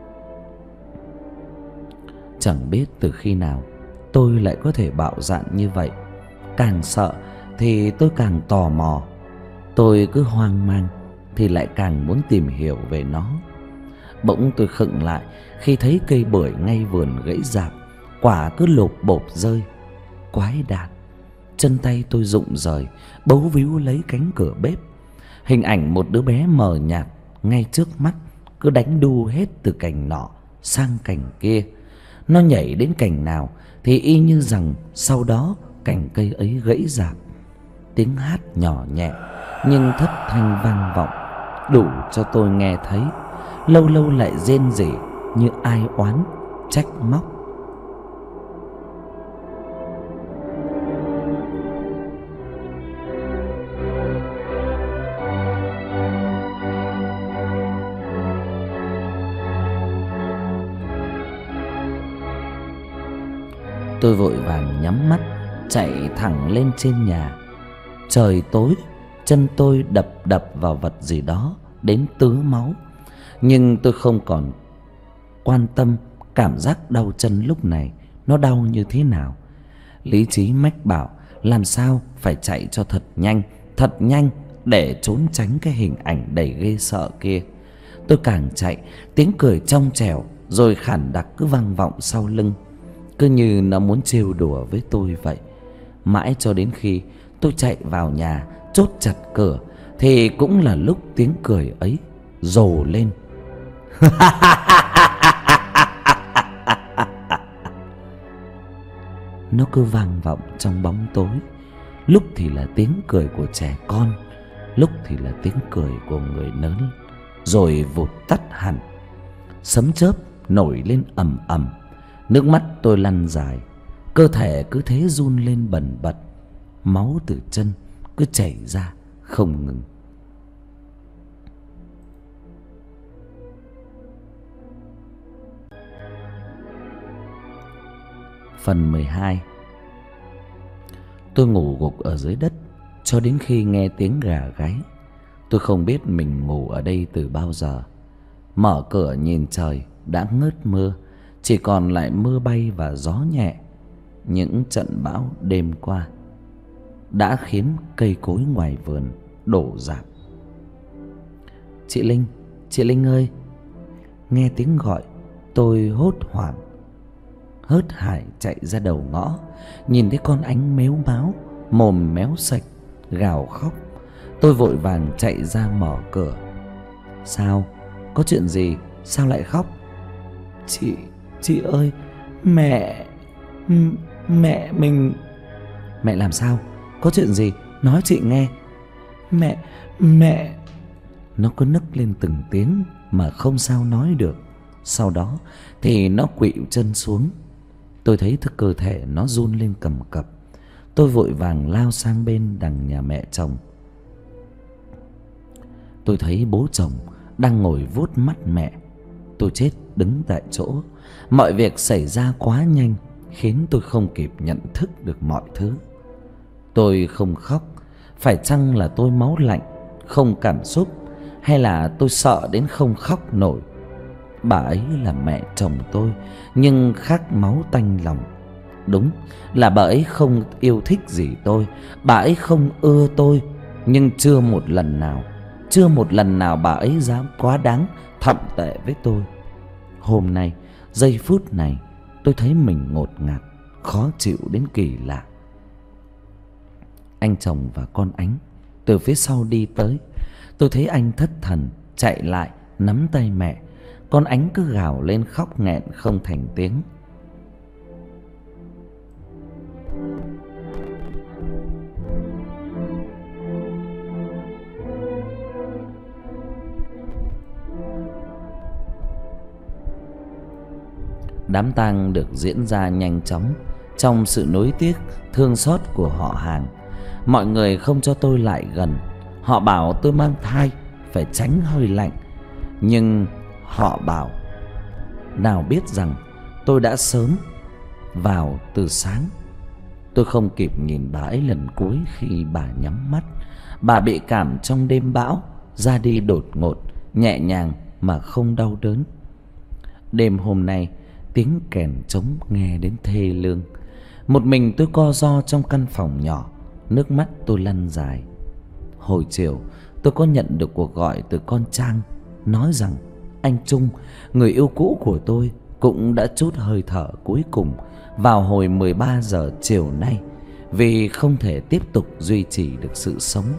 Chẳng biết từ khi nào tôi lại có thể bạo dạn như vậy. Càng sợ thì tôi càng tò mò. Tôi cứ hoang mang thì lại càng muốn tìm hiểu về nó. Bỗng tôi khựng lại khi thấy cây bưởi ngay vườn gãy rạp, quả cứ lộp bộp rơi. Quái đản! Chân tay tôi rụng rời, bấu víu lấy cánh cửa bếp. Hình ảnh một đứa bé mờ nhạt ngay trước mắt cứ đánh đu hết từ cành nọ sang cành kia. Nó nhảy đến cành nào thì y như rằng sau đó cành cây ấy gãy rạp. Tiếng hát nhỏ nhẹ nhưng thất thanh vang vọng, đủ cho tôi nghe thấy. Lâu lâu lại rên rỉ như ai oán trách móc. Tôi vội vàng nhắm mắt chạy thẳng lên trên nhà. Trời tối, chân tôi đập đập vào vật gì đó đến tứ máu. Nhưng tôi không còn quan tâm cảm giác đau chân lúc này nó đau như thế nào. Lý trí mách bảo làm sao phải chạy cho thật nhanh, thật nhanh để trốn tránh cái hình ảnh đầy ghê sợ kia. Tôi càng chạy, tiếng cười trong trẻo rồi khản đặc cứ vang vọng sau lưng, cứ như nó muốn trêu đùa với tôi vậy. Mãi cho đến khi tôi chạy vào nhà chốt chặt cửa thì cũng là lúc tiếng cười ấy rồ lên. Nó cứ vang vọng trong bóng tối. Lúc thì là tiếng cười của trẻ con, lúc thì là tiếng cười của người lớn, rồi vụt tắt hẳn. Sấm chớp nổi lên ầm ầm. Nước mắt tôi lăn dài, cơ thể cứ thế run lên bần bật. Máu từ chân cứ chảy ra không ngừng. Phần mười hai. Tôi ngủ gục ở dưới đất cho đến khi nghe tiếng gà gáy. Tôi không biết mình ngủ ở đây từ bao giờ. Mở cửa nhìn trời đã ngớt mưa, chỉ còn lại mưa bay và gió nhẹ. Những trận bão đêm qua đã khiến cây cối ngoài vườn đổ rạp. Chị Linh, chị Linh ơi! Nghe tiếng gọi, tôi hốt hoảng hớt hải chạy ra đầu ngõ. Nhìn thấy con Ánh mếu máo, mồm méo sạch, gào khóc. Tôi vội vàng chạy ra mở cửa. Sao? Có chuyện gì? Sao lại khóc? Chị, chị ơi, mẹ, mẹ mình... Mẹ làm sao? Có chuyện gì? Nói chị nghe. Mẹ, mẹ... Nó cứ nức lên từng tiếng mà không sao nói được. Sau đó thì nó khuỵu chân xuống. Tôi thấy thức cơ thể nó run lên cầm cập. Tôi vội vàng lao sang bên đằng nhà mẹ chồng. Tôi thấy bố chồng đang ngồi vuốt mắt mẹ. Tôi chết đứng tại chỗ. Mọi việc xảy ra quá nhanh khiến tôi không kịp nhận thức được mọi thứ. Tôi không khóc. Phải chăng là tôi máu lạnh, không cảm xúc, hay là tôi sợ đến không khóc nổi? bà ấy là mẹ chồng tôi, nhưng khác máu tanh lòng. Đúng là bà ấy không yêu thích gì tôi, bà ấy không ưa tôi, nhưng chưa một lần nào, chưa một lần nào bà ấy dám quá đáng thậm tệ với tôi. Hôm nay, giây phút này, tôi thấy mình ngột ngạt, khó chịu đến kỳ lạ. Anh chồng và con Ánh từ phía sau đi tới. Tôi thấy anh thất thần chạy lại nắm tay mẹ. Con Ánh cứ gào lên khóc nghẹn không thành tiếng. Đám tang được diễn ra nhanh chóng trong sự nối tiếc thương xót của họ hàng. Mọi người không cho tôi lại gần. Họ bảo tôi mang thai phải tránh hơi lạnh, nhưng họ bảo nào biết rằng tôi đã sớm vào từ sáng. Tôi không kịp nhìn bà ấy lần cuối khi bà nhắm mắt. Bà bị cảm trong đêm bão, ra đi đột ngột, nhẹ nhàng mà không đau đớn. Đêm hôm nay, tiếng kèn trống nghe đến thê lương. Một mình tôi co ro trong căn phòng nhỏ, nước mắt tôi lăn dài. Hồi chiều, tôi có nhận được cuộc gọi từ con Trang, nói rằng anh Trung, người yêu cũ của tôi, cũng đã trút hơi thở cuối cùng vào hồi mười ba giờ chiều nay, vì không thể tiếp tục duy trì được sự sống.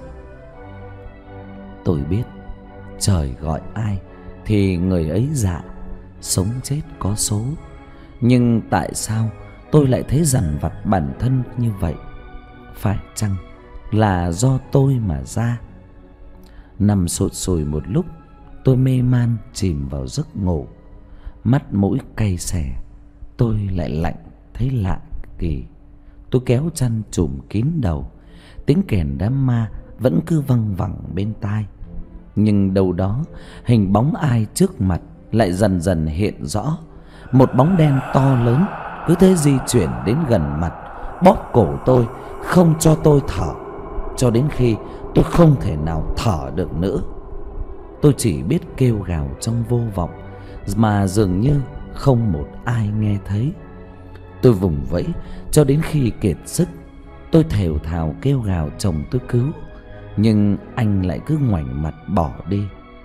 Tôi biết trời gọi ai thì người ấy dạ, sống chết có số. Nhưng tại sao tôi lại thấy dằn vặt bản thân như vậy? Phải chăng là do tôi mà ra? Nằm sụt sùi một lúc, tôi mê man chìm vào giấc ngủ. Mắt mũi cay xè, tôi lại lạnh thấy lạ kỳ. Tôi kéo chăn trùm kín đầu. Tiếng kèn đám ma vẫn cứ văng vẳng bên tai, nhưng đâu đó hình bóng ai trước mặt lại dần dần hiện rõ. Một bóng đen to lớn cứ thế di chuyển đến gần mặt, bóp cổ tôi, không cho tôi thở, cho đến khi tôi không thể nào thở được nữa. Tôi chỉ biết kêu gào trong vô vọng, mà dường như không một ai nghe thấy. Tôi vùng vẫy cho đến khi kiệt sức. Tôi thều thào kêu gào chồng tôi cứu, nhưng anh lại cứ ngoảnh mặt bỏ đi.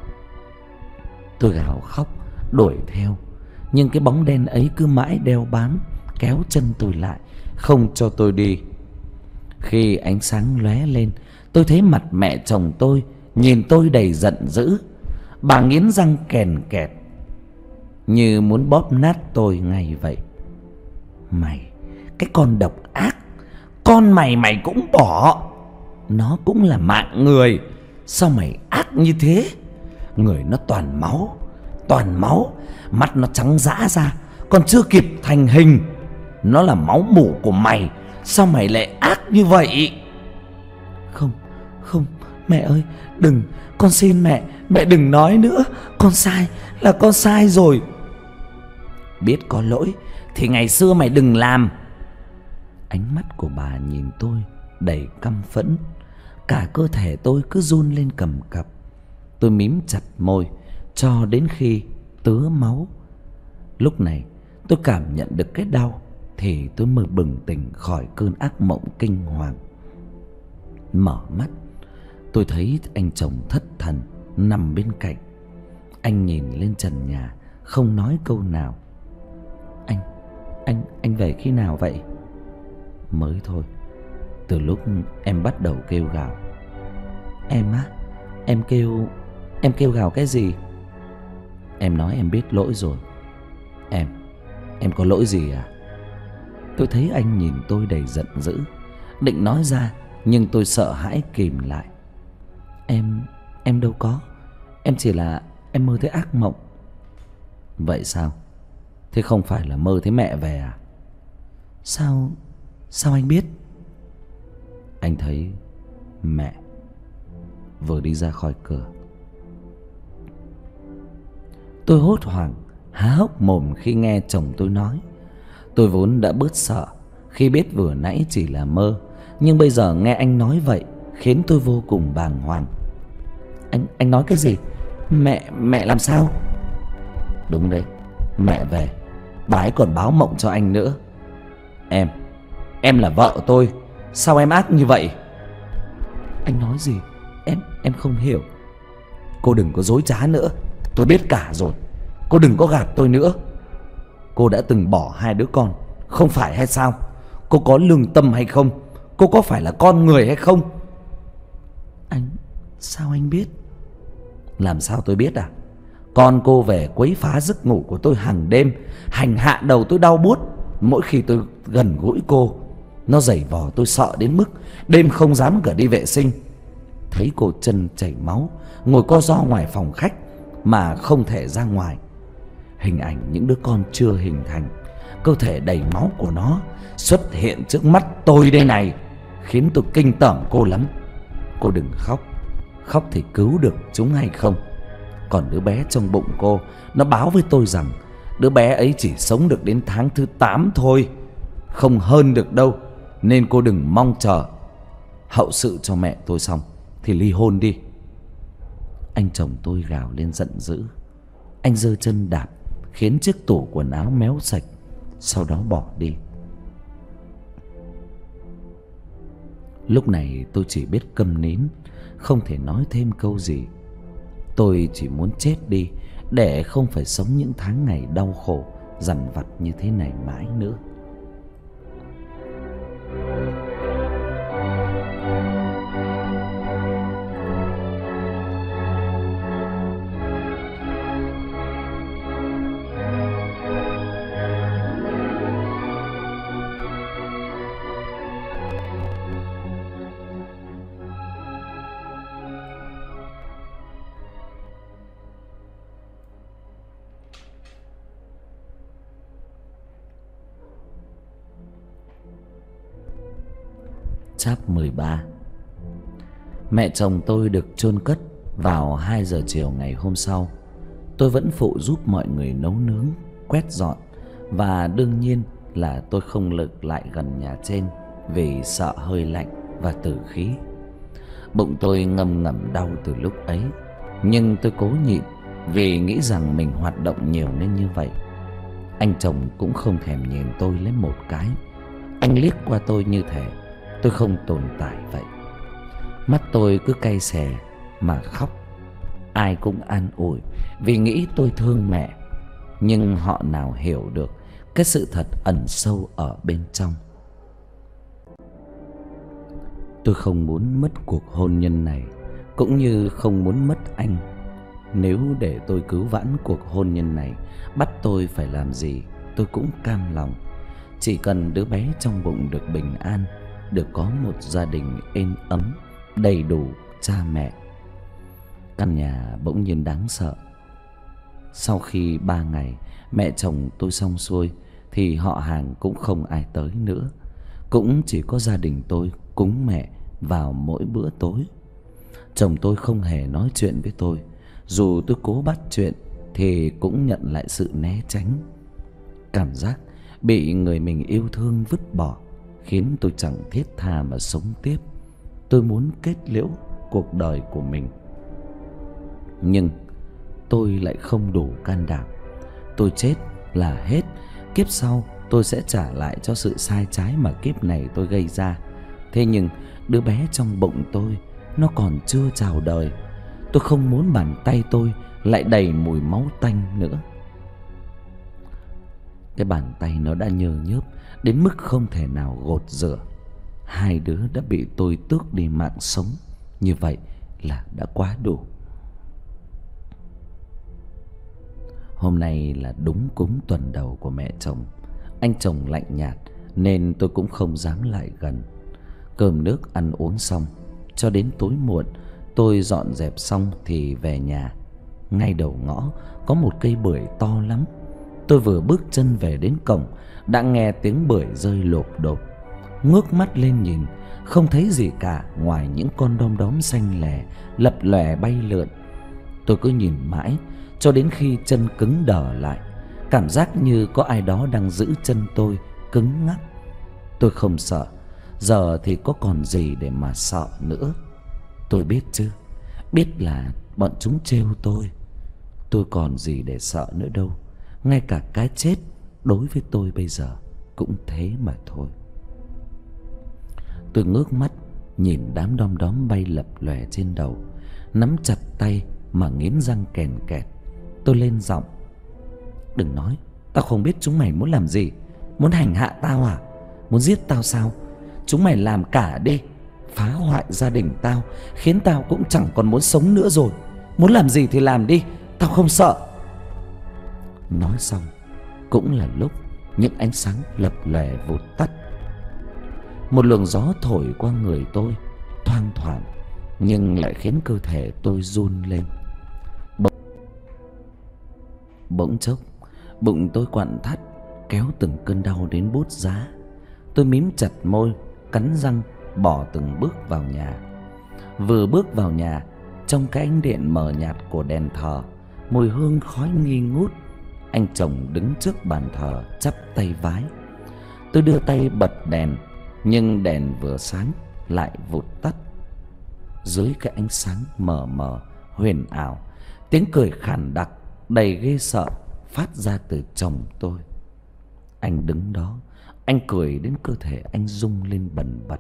Tôi gào khóc đuổi theo, nhưng cái bóng đen ấy cứ mãi đeo bám, kéo chân tôi lại, không cho tôi đi. Khi ánh sáng lóe lên, tôi thấy mặt mẹ chồng tôi nhìn tôi đầy giận dữ. Bà nghiến răng kèn kẹt, như muốn bóp nát tôi ngay vậy. Mày, cái con độc ác, con mày mày cũng bỏ. Nó cũng là mạng người, sao mày ác như thế? Người nó toàn máu, toàn máu, mắt nó trắng dã ra, còn chưa kịp thành hình. Nó là máu mủ của mày, sao mày lại ác như vậy? Không, không, mẹ ơi, đừng, con xin mẹ, mẹ đừng nói nữa. Con sai, là con sai rồi. Biết có lỗi thì ngày xưa mày đừng làm. Ánh mắt của bà nhìn tôi đầy căm phẫn. Cả cơ thể tôi cứ run lên cầm cập. Tôi mím chặt môi cho đến khi tứa máu. Lúc này tôi cảm nhận được cái đau thì tôi mới bừng tỉnh khỏi cơn ác mộng kinh hoàng. Mở mắt, tôi thấy anh chồng thất thần nằm bên cạnh. Anh nhìn lên trần nhà, không nói câu nào. Anh, anh, anh về khi nào vậy? Mới thôi, từ lúc em bắt đầu kêu gào. Em á? Em kêu, em kêu gào cái gì? Em nói em biết lỗi rồi. Em, em có lỗi gì à? Tôi thấy anh nhìn tôi đầy giận dữ, định nói ra, nhưng tôi sợ hãi kìm lại. Em, em đâu có. Em chỉ là em mơ thấy ác mộng. Vậy sao? Thế không phải là mơ thấy mẹ về à? Sao, sao anh biết? Anh thấy mẹ vừa đi ra khỏi cửa. Tôi hốt hoảng, há hốc mồm khi nghe chồng tôi nói. Tôi vốn đã bớt sợ khi biết vừa nãy chỉ là mơ, nhưng bây giờ nghe anh nói vậy khiến tôi vô cùng bàng hoàng. Anh, anh nói cái gì? Mẹ, mẹ làm sao? Đúng đấy, mẹ về, bà ấy còn báo mộng cho anh nữa. Em, em là vợ tôi, sao em ác như vậy? Anh nói gì? Em, em không hiểu. Cô đừng có dối trá nữa, tôi biết cả rồi. Cô đừng có gạt tôi nữa. Cô đã từng bỏ hai đứa con, không phải hay sao? Cô có lương tâm hay không? Cô có phải là con người hay không? Anh, sao anh biết? Làm sao tôi biết à? Con cô về quấy phá giấc ngủ của tôi hàng đêm, hành hạ đầu tôi đau buốt mỗi khi tôi gần gũi cô. Nó giày vò tôi sợ đến mức đêm không dám cả đi vệ sinh. Thấy cô chân chảy máu, ngồi co ro ngoài phòng khách mà không thể ra ngoài. Hình ảnh những đứa con chưa hình thành, cơ thể đầy máu của nó xuất hiện trước mắt tôi đây này, khiến tôi kinh tởm cô lắm. Cô đừng khóc, khóc thì cứu được chúng hay không? Còn đứa bé trong bụng cô, nó báo với tôi rằng đứa bé ấy chỉ sống được đến tháng thứ tám thôi, không hơn được đâu. Nên cô đừng mong chờ. Hậu sự cho mẹ tôi xong thì ly hôn đi. Anh chồng tôi gào lên giận dữ. Anh giơ chân đạp khiến chiếc tủ quần áo méo sạch, sau đó bỏ đi. Lúc này tôi chỉ biết câm nín, không thể nói thêm câu gì. Tôi chỉ muốn chết đi để không phải sống những tháng ngày đau khổ dằn vặt như thế này mãi nữa. Chap mười ba. Mẹ chồng tôi được chôn cất vào hai giờ chiều ngày hôm sau. Tôi vẫn phụ giúp mọi người nấu nướng, quét dọn, và đương nhiên là tôi không lực lại gần nhà trên vì sợ hơi lạnh và tử khí. Bụng tôi ngầm ngầm đau từ lúc ấy, nhưng tôi cố nhịn vì nghĩ rằng mình hoạt động nhiều nên như vậy. Anh chồng cũng không thèm nhìn tôi lấy một cái. Anh liếc qua tôi như thể tôi không tồn tại vậy. Mắt tôi cứ cay xè mà khóc. Ai cũng an ủi vì nghĩ tôi thương mẹ, nhưng họ nào hiểu được cái sự thật ẩn sâu ở bên trong. Tôi không muốn mất cuộc hôn nhân này, cũng như không muốn mất anh. Nếu để tôi cứu vãn cuộc hôn nhân này, bắt tôi phải làm gì tôi cũng cam lòng. Chỉ cần đứa bé trong bụng được bình an, được có một gia đình êm ấm, đầy đủ cha mẹ. Căn nhà bỗng nhiên đáng sợ. Sau khi ba ngày mẹ chồng tôi xong xuôi thì họ hàng cũng không ai tới nữa. Cũng chỉ có gia đình tôi cúng mẹ vào mỗi bữa tối. Chồng tôi không hề nói chuyện với tôi. Dù tôi cố bắt chuyện thì cũng nhận lại sự né tránh. Cảm giác bị người mình yêu thương vứt bỏ khiến tôi chẳng thiết tha mà sống tiếp. Tôi muốn kết liễu cuộc đời của mình, nhưng tôi lại không đủ can đảm. Tôi chết là hết. Kiếp sau tôi sẽ trả lại cho sự sai trái mà kiếp này tôi gây ra. Thế nhưng đứa bé trong bụng tôi, nó còn chưa chào đời. Tôi không muốn bàn tay tôi lại đầy mùi máu tanh nữa. Cái bàn tay nó đã nhơ nhớp đến mức không thể nào gột rửa. Hai đứa đã bị tôi tước đi mạng sống, như vậy là đã quá đủ. Hôm nay là đúng cúng tuần đầu của mẹ chồng. Anh chồng lạnh nhạt nên tôi cũng không dám lại gần. Cơm nước ăn uống xong, cho đến tối muộn tôi dọn dẹp xong thì về nhà. Ngay đầu ngõ có một cây bưởi to lắm. Tôi vừa bước chân về đến cổng đã nghe tiếng bưởi rơi lộp độp. Ngước mắt lên nhìn, không thấy gì cả ngoài những con đom đóm xanh lè lập lòe bay lượn. Tôi cứ nhìn mãi cho đến khi chân cứng đờ lại, cảm giác như có ai đó đang giữ chân tôi cứng ngắc. Tôi không sợ, giờ thì có còn gì để mà sợ nữa. Tôi biết chứ, biết là bọn chúng trêu tôi. Tôi còn gì để sợ nữa đâu. Ngay cả cái chết đối với tôi bây giờ cũng thế mà thôi. Tôi ngước mắt nhìn đám đom đóm bay lập lòe trên đầu, nắm chặt tay mà nghiến răng kèn kẹt. Tôi lên giọng: đừng nói, tao không biết chúng mày muốn làm gì. Muốn hành hạ tao à? Muốn giết tao sao? Chúng mày làm cả đi, phá hoại gia đình tao, khiến tao cũng chẳng còn muốn sống nữa rồi. Muốn làm gì thì làm đi, tao không sợ. Nói xong cũng là lúc những ánh sáng lập lòe vụt tắt. Một luồng gió thổi qua người tôi, thoang thoảng, nhưng lại khiến cơ thể tôi run lên. Bỗng, bỗng chốc, bụng tôi quặn thắt, kéo từng cơn đau đến buốt giá. Tôi mím chặt môi, cắn răng, bỏ từng bước vào nhà. Vừa bước vào nhà, trong cái ánh điện mờ nhạt của đèn thờ, mùi hương khói nghi ngút. Anh chồng đứng trước bàn thờ chắp tay vái. Tôi đưa tay bật đèn, nhưng đèn vừa sáng lại vụt tắt. Dưới cái ánh sáng mờ mờ huyền ảo, tiếng cười khàn đặc đầy ghê sợ phát ra từ chồng tôi. Anh đứng đó, anh cười đến cơ thể anh rung lên bần bật.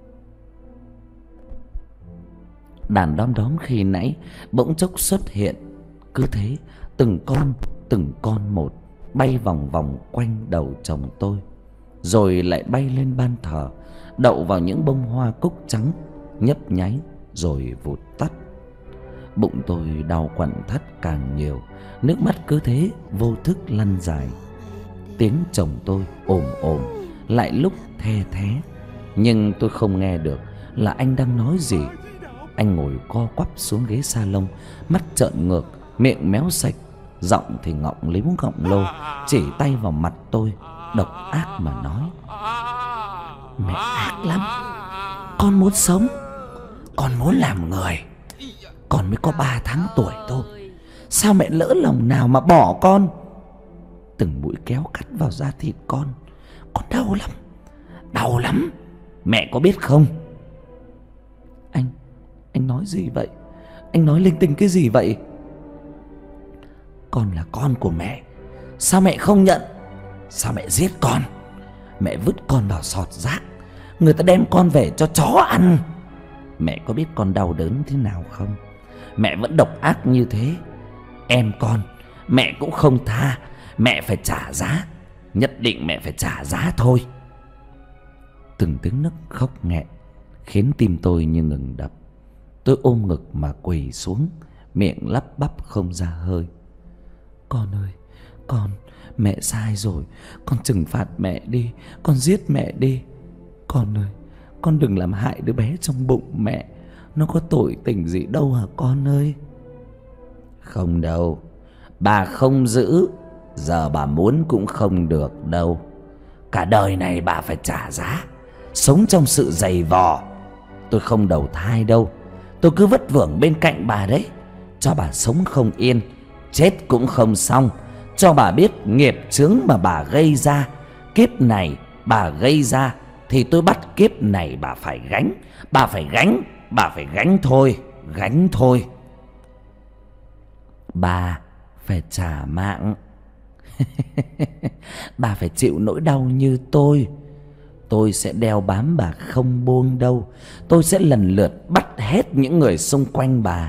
Đàn đom đóm khi nãy bỗng chốc xuất hiện. Cứ thế từng con từng con một bay vòng vòng quanh đầu chồng tôi, rồi lại bay lên ban thờ, đậu vào những bông hoa cúc trắng, nhấp nháy rồi vụt tắt. Bụng tôi đau quặn thắt càng nhiều, nước mắt cứ thế vô thức lăn dài. Tiếng chồng tôi ồm ồm, lại lúc the thé, nhưng tôi không nghe được là anh đang nói gì. Anh ngồi co quắp xuống ghế salon, mắt trợn ngược, miệng méo sạch, giọng thì ngọng líu ngọng lô, chỉ tay vào mặt tôi, độc ác mà nói: mẹ ác lắm. Con muốn sống, con muốn làm người. Con mới có ba tháng tuổi thôi, sao mẹ lỡ lòng nào mà bỏ con? Từng mũi kéo cắt vào da thịt con, con đau lắm, đau lắm. Mẹ có biết không? Anh, anh nói gì vậy? Anh nói linh tinh cái gì vậy? Con là con của mẹ, sao mẹ không nhận? Sao mẹ giết con? Mẹ vứt con vào sọt rác, người ta đem con về cho chó ăn. Mẹ có biết con đau đớn thế nào không? Mẹ vẫn độc ác như thế. Em con mẹ cũng không tha. Mẹ phải trả giá, nhất định mẹ phải trả giá thôi. Từng tiếng nấc khóc nghẹn khiến tim tôi như ngừng đập. Tôi ôm ngực mà quỳ xuống, miệng lắp bắp không ra hơi. Con ơi, con, mẹ sai rồi. Con trừng phạt mẹ đi, con giết mẹ đi. Con ơi, con đừng làm hại đứa bé trong bụng mẹ. Nó có tội tình gì đâu hả con ơi? Không đâu, bà không giữ, giờ bà muốn cũng không được đâu. Cả đời này bà phải trả giá, sống trong sự dày vò. Tôi không đầu thai đâu, tôi cứ vất vưởng bên cạnh bà đấy, cho bà sống không yên, chết cũng không xong. Cho bà biết nghiệp chướng mà bà gây ra, kiếp này bà gây ra, thì tôi bắt kiếp này bà phải gánh. Bà phải gánh, bà phải gánh thôi, gánh thôi. Bà phải trả mạng. Bà phải chịu nỗi đau như tôi. Tôi sẽ đeo bám bà không buông đâu. Tôi sẽ lần lượt bắt hết những người xung quanh bà.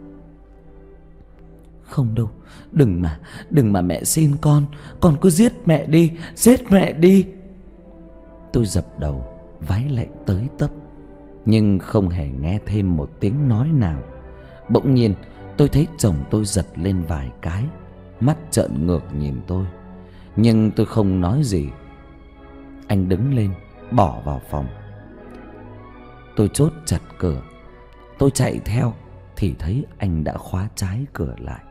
Không đâu, đừng mà, đừng mà mẹ xin con. Con cứ giết mẹ đi, giết mẹ đi. Tôi dập đầu, vái lạy tới tấp, nhưng không hề nghe thêm một tiếng nói nào. Bỗng nhiên tôi thấy chồng tôi giật lên vài cái, mắt trợn ngược nhìn tôi, nhưng tôi không nói gì. Anh đứng lên bỏ vào phòng. Tôi chốt chặt cửa. Tôi chạy theo thì thấy anh đã khóa trái cửa lại.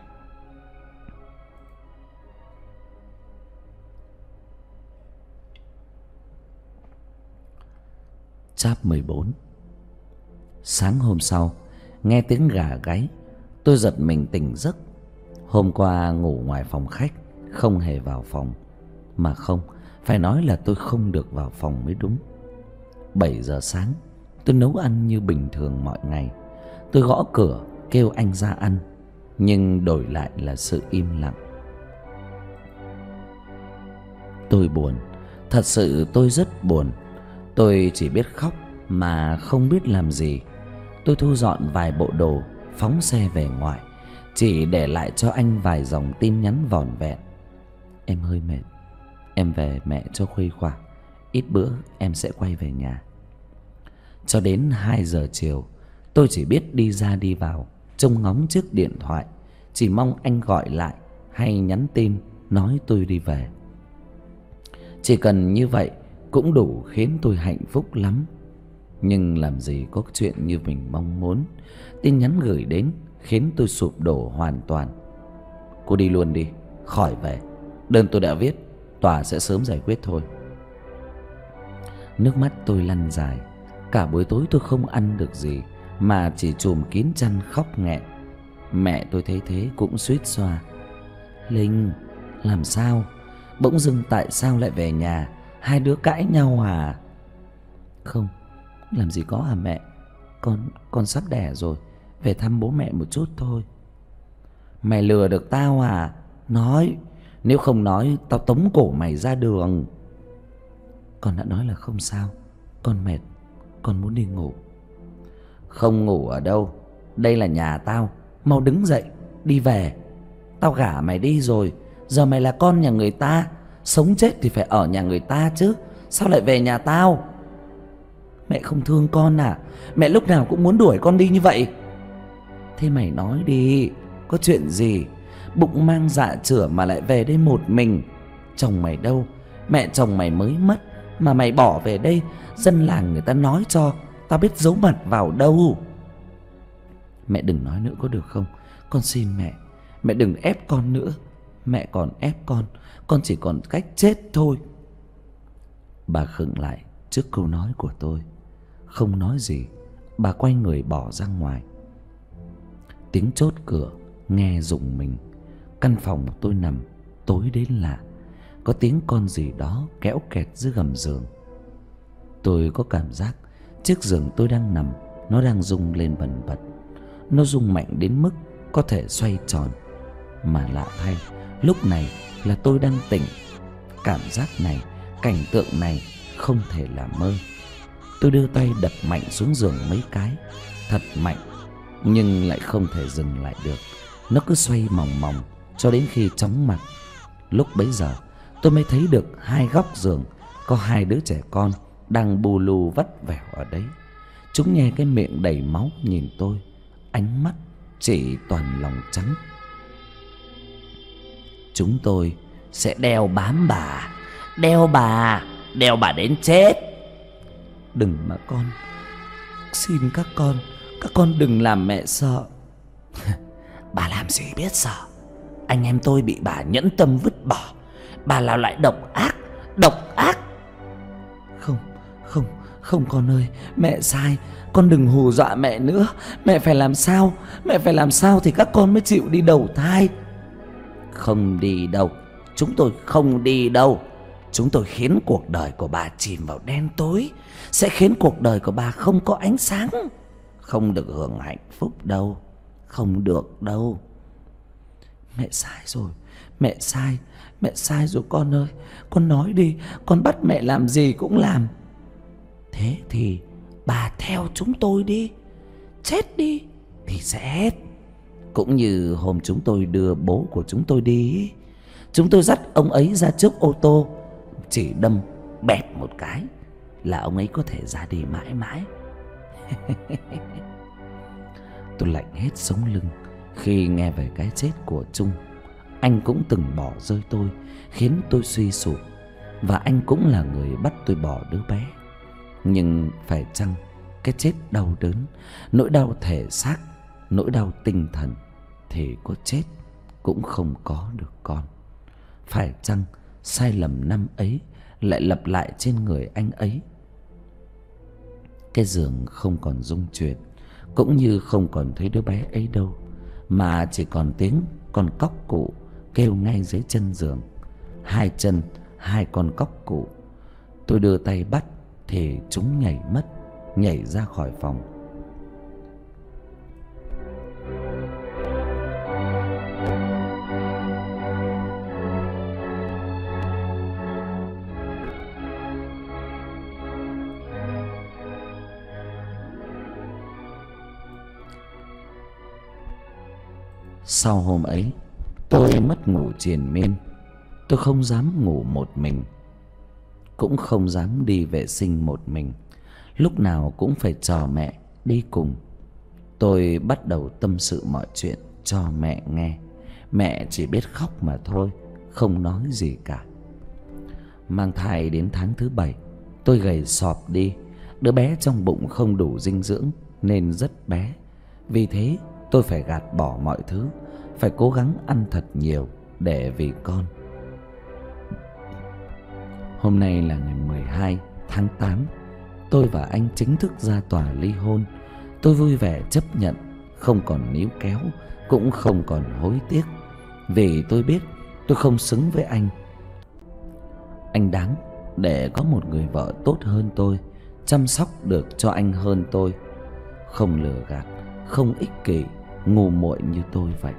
Chap mười bốn. Sáng hôm sau, nghe tiếng gà gáy, tôi giật mình tỉnh giấc. Hôm qua ngủ ngoài phòng khách, không hề vào phòng. Mà không, phải nói là tôi không được vào phòng mới đúng. Bảy giờ sáng, tôi nấu ăn như bình thường mọi ngày. Tôi gõ cửa kêu anh ra ăn, nhưng đổi lại là sự im lặng. Tôi buồn, thật sự tôi rất buồn. Tôi chỉ biết khóc mà không biết làm gì. Tôi thu dọn vài bộ đồ, phóng xe về ngoại, chỉ để lại cho anh vài dòng tin nhắn vỏn vẹn. Em hơi mệt, em về mẹ cho khuây khỏa, ít bữa em sẽ quay về nhà. Cho đến hai giờ chiều, tôi chỉ biết đi ra đi vào, trông ngóng chiếc điện thoại, chỉ mong anh gọi lại hay nhắn tin nói tôi đi về. Chỉ cần như vậy cũng đủ khiến tôi hạnh phúc lắm. Nhưng làm gì có chuyện như mình mong muốn. Tin nhắn gửi đến khiến tôi sụp đổ hoàn toàn. Cô đi luôn đi, khỏi về. Đơn tôi đã viết, tòa sẽ sớm giải quyết thôi. Nước mắt tôi lăn dài. Cả buổi tối tôi không ăn được gì, mà chỉ chùm kín chăn khóc nghẹn. Mẹ tôi thấy thế cũng suýt xoa. Linh, làm sao? Bỗng dưng tại sao lại về nhà? Hai đứa cãi nhau à? Không, làm gì có à mẹ. Con, con sắp đẻ rồi, về thăm bố mẹ một chút thôi. Mày lừa được tao à? Nói, nếu không nói tao tống cổ mày ra đường. Con đã nói là không sao. Con mệt, con muốn đi ngủ. Không ngủ ở đâu, đây là nhà tao. Mau đứng dậy, đi về. Tao gả mày đi rồi, giờ mày là con nhà người ta. Sống chết thì phải ở nhà người ta chứ, sao lại về nhà tao? Mẹ không thương con à? Mẹ lúc nào cũng muốn đuổi con đi như vậy. Thế mày nói đi, có chuyện gì? Bụng mang dạ chửa mà lại về đây một mình. Chồng mày đâu? Mẹ chồng mày mới mất mà mày bỏ về đây. Dân làng người ta nói cho, tao biết giấu mặt vào đâu. Mẹ đừng nói nữa có được không? Con xin mẹ, mẹ đừng ép con nữa. Mẹ còn ép con, con chỉ còn cách chết thôi. Bà khựng lại trước câu nói của tôi, không nói gì. Bà quay người bỏ ra ngoài. Tiếng chốt cửa nghe rùng mình. Căn phòng tôi nằm tối đến lạ. Có tiếng con gì đó kéo kẹt dưới gầm giường. Tôi có cảm giác chiếc giường tôi đang nằm nó đang rung lên bần bật. Nó rung mạnh đến mức có thể xoay tròn. Mà lạ thay, lúc này là tôi đang tỉnh. Cảm giác này, cảnh tượng này không thể là mơ. Tôi đưa tay đập mạnh xuống giường mấy cái, thật mạnh, nhưng lại không thể dừng lại được. Nó cứ xoay mòng mòng cho đến khi chóng mặt. Lúc bấy giờ tôi mới thấy được hai góc giường có hai đứa trẻ con đang bù lù vắt vẻo ở đấy. Chúng nhe cái miệng đầy máu nhìn tôi, ánh mắt chỉ toàn lòng trắng. Chúng tôi sẽ đeo bám bà, đeo bà, đeo bà đến chết. Đừng mà con, xin các con, các con đừng làm mẹ sợ. Bà làm gì biết sợ. Anh em tôi bị bà nhẫn tâm vứt bỏ. Bà là loại độc ác, độc ác. Không, không, không con ơi, mẹ sai. Con đừng hù dọa mẹ nữa. Mẹ phải làm sao, mẹ phải làm sao thì các con mới chịu đi đầu thai. Không đi đâu, chúng tôi không đi đâu. Chúng tôi khiến cuộc đời của bà chìm vào đen tối, sẽ khiến cuộc đời của bà không có ánh sáng, không được hưởng hạnh phúc đâu, không được đâu. Mẹ sai rồi, mẹ sai, mẹ sai rồi con ơi. Con nói đi, con bắt mẹ làm gì cũng làm. Thế thì bà theo chúng tôi đi, chết đi thì sẽ hết. Cũng như hôm chúng tôi đưa bố của chúng tôi đi, chúng tôi dắt ông ấy ra trước ô tô, chỉ đâm bẹp một cái là ông ấy có thể ra đi mãi mãi. Tôi lạnh hết sống lưng khi nghe về cái chết của Trung. Anh cũng từng bỏ rơi tôi, khiến tôi suy sụp. Và anh cũng là người bắt tôi bỏ đứa bé. Nhưng phải chăng cái chết đau đớn, nỗi đau thể xác, nỗi đau tinh thần, thì có chết cũng không có được con. Phải chăng sai lầm năm ấy lại lặp lại trên người anh ấy? Cái giường không còn rung chuyển, cũng như không còn thấy đứa bé ấy đâu, mà chỉ còn tiếng con cóc cụ kêu ngay dưới chân giường. Hai chân hai con cóc cụ. Tôi đưa tay bắt thì chúng nhảy mất, nhảy ra khỏi phòng. Sau hôm ấy, tôi mất ngủ triền miên. Tôi không dám ngủ một mình, cũng không dám đi vệ sinh một mình. Lúc nào cũng phải chờ mẹ đi cùng. Tôi bắt đầu tâm sự mọi chuyện cho mẹ nghe. Mẹ chỉ biết khóc mà thôi, không nói gì cả. Mang thai đến tháng thứ bảy, tôi gầy sọp đi. Đứa bé trong bụng không đủ dinh dưỡng nên rất bé. Vì thế tôi phải gạt bỏ mọi thứ, phải cố gắng ăn thật nhiều để vì con. Hôm nay là ngày mười hai tháng tám. Tôi và anh chính thức ra tòa ly hôn. Tôi vui vẻ chấp nhận, không còn níu kéo, cũng không còn hối tiếc. Vì tôi biết tôi không xứng với anh. Anh đáng để có một người vợ tốt hơn tôi, chăm sóc được cho anh hơn tôi, không lừa gạt, không ích kỷ, ngu muội như tôi vậy.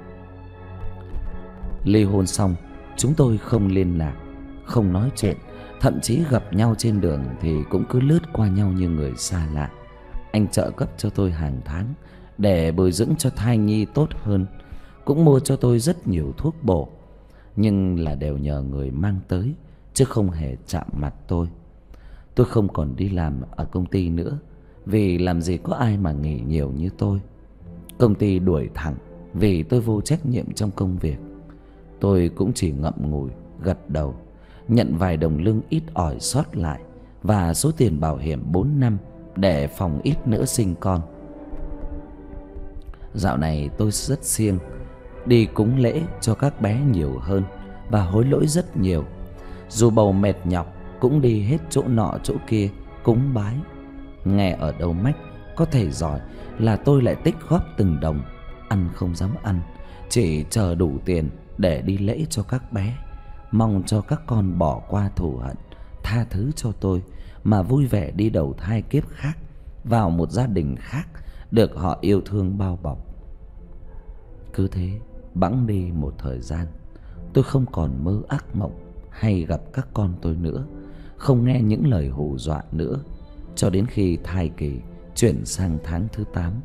Ly hôn xong, chúng tôi không liên lạc, không nói chuyện. Thậm chí gặp nhau trên đường thì cũng cứ lướt qua nhau như người xa lạ. Anh trợ cấp cho tôi hàng tháng để bồi dưỡng cho thai nhi tốt hơn, cũng mua cho tôi rất nhiều thuốc bổ, nhưng là đều nhờ người mang tới, chứ không hề chạm mặt tôi. Tôi không còn đi làm ở công ty nữa, vì làm gì có ai mà nghỉ nhiều như tôi. Công ty đuổi thẳng vì tôi vô trách nhiệm trong công việc. Tôi cũng chỉ ngậm ngùi gật đầu, nhận vài đồng lương ít ỏi sót lại và số tiền bảo hiểm bốn năm để phòng ít nữa sinh con. Dạo này tôi rất siêng, đi cúng lễ cho các bé nhiều hơn và hối lỗi rất nhiều. Dù bầu mệt nhọc cũng đi hết chỗ nọ chỗ kia cúng bái. Nghe ở đâu mách có thầy giỏi là tôi lại tích góp từng đồng, ăn không dám ăn, chỉ chờ đủ tiền để đi lễ cho các bé, mong cho các con bỏ qua thù hận, tha thứ cho tôi, mà vui vẻ đi đầu thai kiếp khác, vào một gia đình khác, được họ yêu thương bao bọc. Cứ thế bẵng đi một thời gian, tôi không còn mơ ác mộng hay gặp các con tôi nữa, không nghe những lời hù dọa nữa, cho đến khi thai kỳ chuyển sang tháng thứ tám.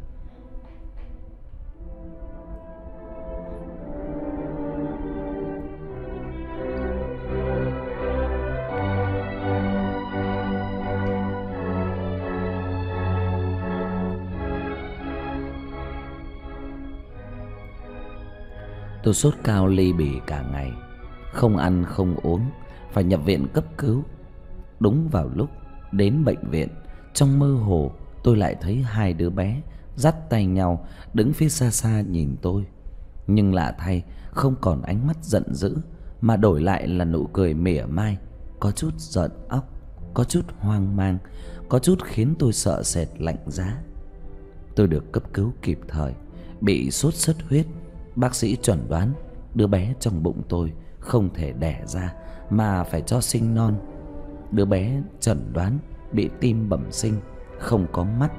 Tôi sốt cao ly bì cả ngày, không ăn không uống, phải nhập viện cấp cứu. Đúng vào lúc đến bệnh viện, trong mơ hồ tôi lại thấy hai đứa bé dắt tay nhau đứng phía xa xa nhìn tôi. Nhưng lạ thay, không còn ánh mắt giận dữ, mà đổi lại là nụ cười mỉa mai, có chút giận óc, có chút hoang mang, có chút khiến tôi sợ sệt lạnh giá. Tôi được cấp cứu kịp thời, bị sốt xuất huyết. Bác sĩ chuẩn đoán đứa bé trong bụng tôi không thể đẻ ra mà phải cho sinh non. Đứa bé chẩn đoán bị tim bẩm sinh, không có mắt.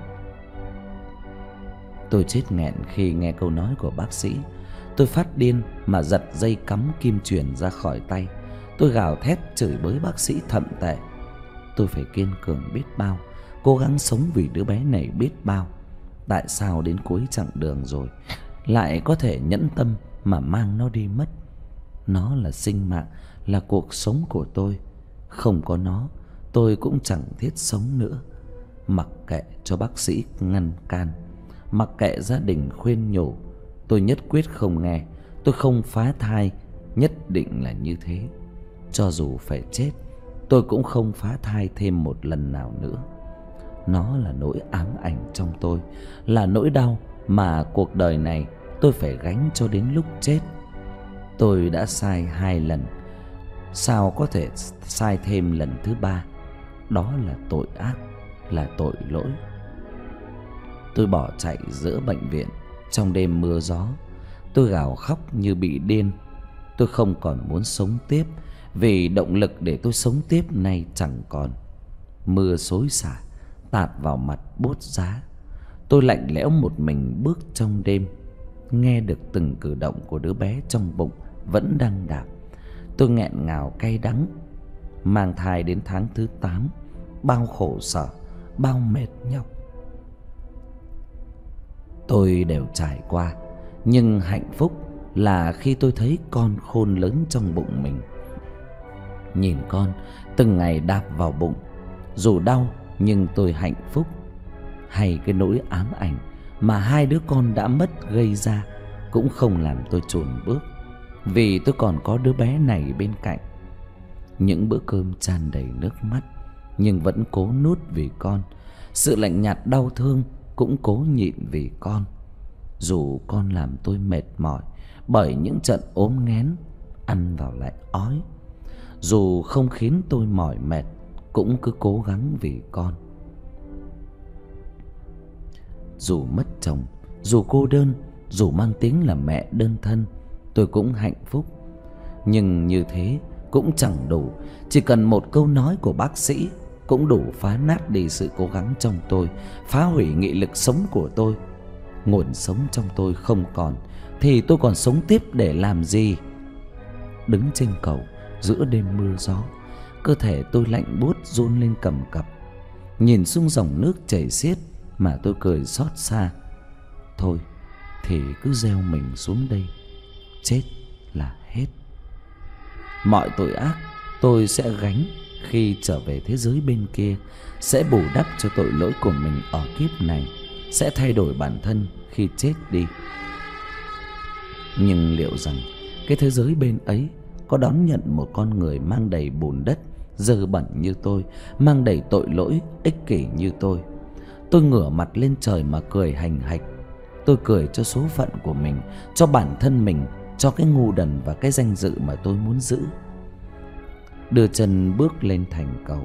Tôi chết nghẹn khi nghe câu nói của bác sĩ. Tôi phát điên mà giật dây cắm kim truyền ra khỏi tay. Tôi gào thét chửi bới bác sĩ thậm tệ. Tôi phải kiên cường biết bao, cố gắng sống vì đứa bé này biết bao. Tại sao đến cuối chặng đường rồi lại có thể nhẫn tâm mà mang nó đi mất? Nó là sinh mạng, là cuộc sống của tôi. Không có nó, tôi cũng chẳng thiết sống nữa. Mặc kệ cho bác sĩ ngăn can, mặc kệ gia đình khuyên nhủ, tôi nhất quyết không nghe. Tôi không phá thai, nhất định là như thế. Cho dù phải chết, tôi cũng không phá thai thêm một lần nào nữa. Nó là nỗi ám ảnh trong tôi, là nỗi đau mà cuộc đời này tôi phải gánh cho đến lúc chết. Tôi đã sai hai lần, sao có thể sai thêm lần thứ ba? Đó là tội ác, là tội lỗi. Tôi bỏ chạy giữa bệnh viện trong đêm mưa gió. Tôi gào khóc như bị điên. Tôi không còn muốn sống tiếp, vì động lực để tôi sống tiếp nay chẳng còn. Mưa xối xả tạt vào mặt buốt giá. Tôi lạnh lẽo một mình bước trong đêm, nghe được từng cử động của đứa bé trong bụng vẫn đang đạp. Tôi nghẹn ngào cay đắng. Mang thai đến tháng thứ tám, bao khổ sở, bao mệt nhọc tôi đều trải qua. Nhưng hạnh phúc là khi tôi thấy con khôn lớn trong bụng mình. Nhìn con từng ngày đạp vào bụng, dù đau nhưng tôi hạnh phúc. Hay cái nỗi ám ảnh mà hai đứa con đã mất gây ra cũng không làm tôi chùn bước, vì tôi còn có đứa bé này bên cạnh. Những bữa cơm tràn đầy nước mắt nhưng vẫn cố nuốt vì con. Sự lạnh nhạt đau thương cũng cố nhịn vì con. Dù con làm tôi mệt mỏi bởi những trận ốm nghén, ăn vào lại ói. Dù không khiến tôi mỏi mệt, cũng cứ cố gắng vì con. Dù mất chồng, dù cô đơn, dù mang tiếng là mẹ đơn thân, tôi cũng hạnh phúc. Nhưng như thế cũng chẳng đủ. Chỉ cần một câu nói của bác sĩ cũng đủ phá nát đi sự cố gắng trong tôi, phá hủy nghị lực sống của tôi. Nguồn sống trong tôi không còn thì tôi còn sống tiếp để làm gì? Đứng trên cầu giữa đêm mưa gió, cơ thể tôi lạnh buốt run lên cầm cập. Nhìn xuống dòng nước chảy xiết mà tôi cười xót xa. Thôi thì cứ gieo mình xuống đây, chết là hết. Mọi tội ác tôi sẽ gánh khi trở về thế giới bên kia, sẽ bù đắp cho tội lỗi của mình ở kiếp này, sẽ thay đổi bản thân khi chết đi. Nhưng liệu rằng cái thế giới bên ấy có đón nhận một con người mang đầy bùn đất, dơ bẩn như tôi, mang đầy tội lỗi, ích kỷ như tôi? Tôi ngửa mặt lên trời mà cười hành hạch. Tôi cười cho số phận của mình, cho bản thân mình, cho cái ngu đần và cái danh dự mà tôi muốn giữ. Đưa chân bước lên thành cầu,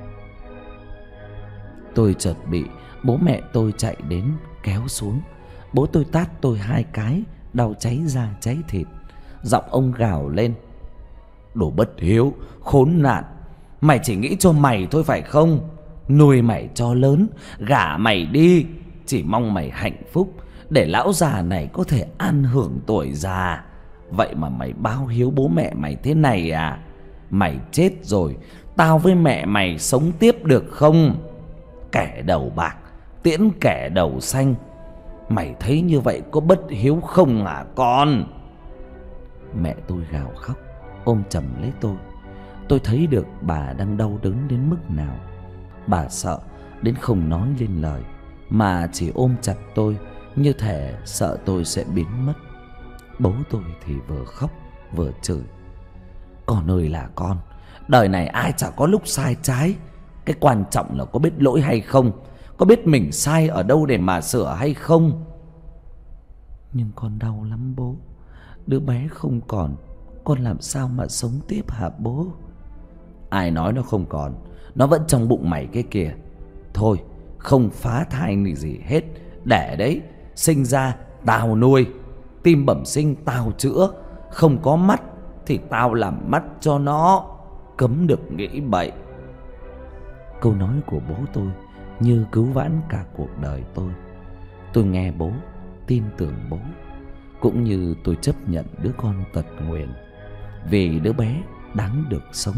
tôi chợt bị bố mẹ tôi chạy đến kéo xuống. Bố tôi tát tôi hai cái, đau cháy da cháy thịt. Giọng ông gào lên: đồ bất hiếu, khốn nạn! Mày chỉ nghĩ cho mày thôi phải không? Nuôi mày cho lớn, gả mày đi, chỉ mong mày hạnh phúc, để lão già này có thể an hưởng tuổi già. Vậy mà mày báo hiếu bố mẹ mày thế này à? Mày chết rồi, tao với mẹ mày sống tiếp được không? Kẻ đầu bạc tiễn kẻ đầu xanh, mày thấy như vậy có bất hiếu không hả con? Mẹ tôi gào khóc, ôm chầm lấy tôi. Tôi thấy được bà đang đau đớn đến mức nào. Bà sợ đến không nói lên lời, mà chỉ ôm chặt tôi, như thể sợ tôi sẽ biến mất. Bố tôi thì vừa khóc vừa chửi: con ơi là con, đời này ai chả có lúc sai trái. Cái quan trọng là có biết lỗi hay không, có biết mình sai ở đâu để mà sửa hay không. Nhưng con đau lắm bố. Đứa bé không còn, con làm sao mà sống tiếp hả bố? Ai nói nó không còn, nó vẫn trong bụng mày cái kìa. Thôi không phá thai gì hết, để đấy, sinh ra tao nuôi, tim bẩm sinh tao chữa, không có mắt thì tao làm mắt cho nó, cấm được nghĩ bậy. Câu nói của bố tôi như cứu vãn cả cuộc đời tôi. Tôi nghe bố, tin tưởng bố, cũng như tôi chấp nhận đứa con tật nguyền, vì đứa bé đáng được sống.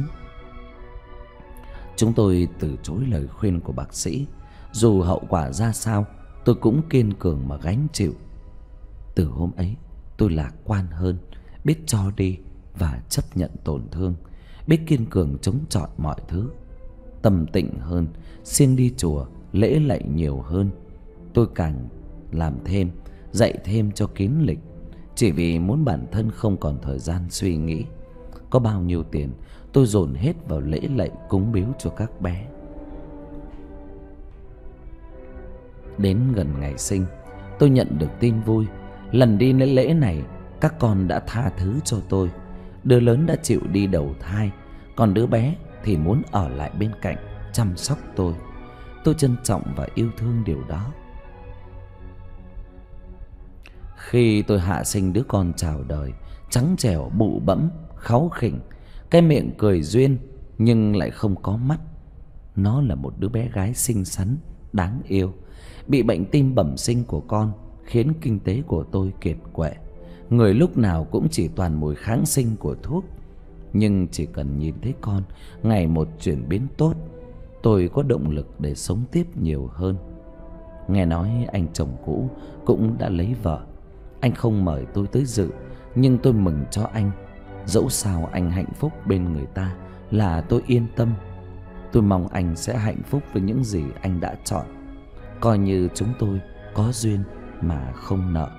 Chúng tôi từ chối lời khuyên của bác sĩ. Dù hậu quả ra sao, tôi cũng kiên cường mà gánh chịu. Từ hôm ấy, tôi lạc quan hơn, biết cho đi và chấp nhận tổn thương, biết kiên cường chống chọi mọi thứ. Tâm tịnh hơn, siêng đi chùa, lễ lạy nhiều hơn. Tôi càng làm thêm, dạy thêm cho kín lịch, chỉ vì muốn bản thân không còn thời gian suy nghĩ. Có bao nhiêu tiền, tôi dồn hết vào lễ lạy cúng biếu cho các bé. Đến gần ngày sinh, tôi nhận được tin vui. Lần đi lễ lễ này, các con đã tha thứ cho tôi. Đứa lớn đã chịu đi đầu thai, còn đứa bé thì muốn ở lại bên cạnh chăm sóc tôi. Tôi trân trọng và yêu thương điều đó. Khi tôi hạ sinh đứa con chào đời, trắng trẻo, bụ bẫm, kháu khỉnh, cái miệng cười duyên nhưng lại không có mắt. Nó là một đứa bé gái xinh xắn, đáng yêu. Bị bệnh tim bẩm sinh của con khiến kinh tế của tôi kiệt quệ. Người lúc nào cũng chỉ toàn mùi kháng sinh của thuốc. Nhưng chỉ cần nhìn thấy con ngày một chuyển biến tốt, tôi có động lực để sống tiếp nhiều hơn. Nghe nói anh chồng cũ cũng đã lấy vợ. Anh không mời tôi tới dự, Nhưng tôi mừng cho anh. Dẫu sao anh hạnh phúc bên người ta là tôi yên tâm. Tôi mong anh sẽ hạnh phúc với những gì anh đã chọn. Coi như chúng tôi có duyên mà không nợ.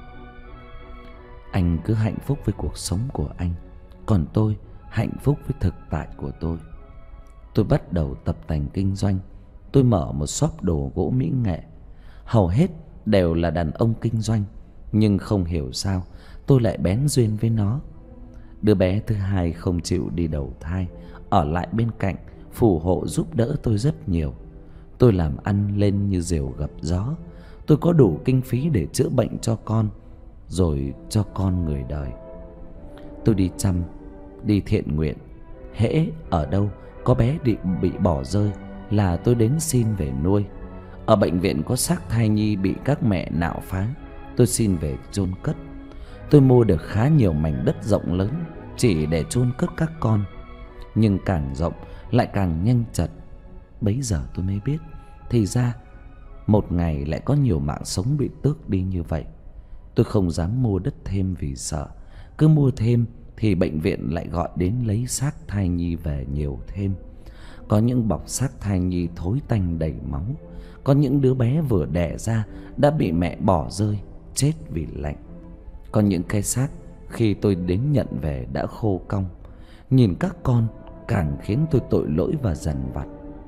Anh cứ hạnh phúc với cuộc sống của anh, còn tôi hạnh phúc với thực tại của tôi. Tôi bắt đầu tập tành kinh doanh. Tôi mở một shop đồ gỗ mỹ nghệ. Hầu hết đều là đàn ông kinh doanh, nhưng không hiểu sao tôi lại bén duyên với nó. Đứa bé thứ hai không chịu đi đầu thai, ở lại bên cạnh phù hộ giúp đỡ tôi rất nhiều. Tôi làm ăn lên như diều gặp gió. Tôi có đủ kinh phí để chữa bệnh cho con, rồi cho con người đời. Tôi đi chăm, đi thiện nguyện. Hễ ở đâu có bé bị, bị bỏ rơi là tôi đến xin về nuôi. Ở bệnh viện có xác thai nhi bị các mẹ nạo phá, tôi xin về chôn cất. Tôi mua được khá nhiều mảnh đất rộng lớn chỉ để chôn cất các con. Nhưng càng rộng lại càng nhanh chật. Bấy giờ tôi mới biết, thì ra một ngày lại có nhiều mạng sống bị tước đi như vậy. Tôi không dám mua đất thêm vì sợ, cứ mua thêm thì bệnh viện lại gọi đến lấy xác thai nhi về nhiều thêm. Có những bọc xác thai nhi thối tanh đầy máu. Có những đứa bé vừa đẻ ra đã bị mẹ bỏ rơi, chết vì lạnh. Có những cái xác khi tôi đến nhận về đã khô cong. Nhìn các con càng khiến tôi tội lỗi và dằn vặt.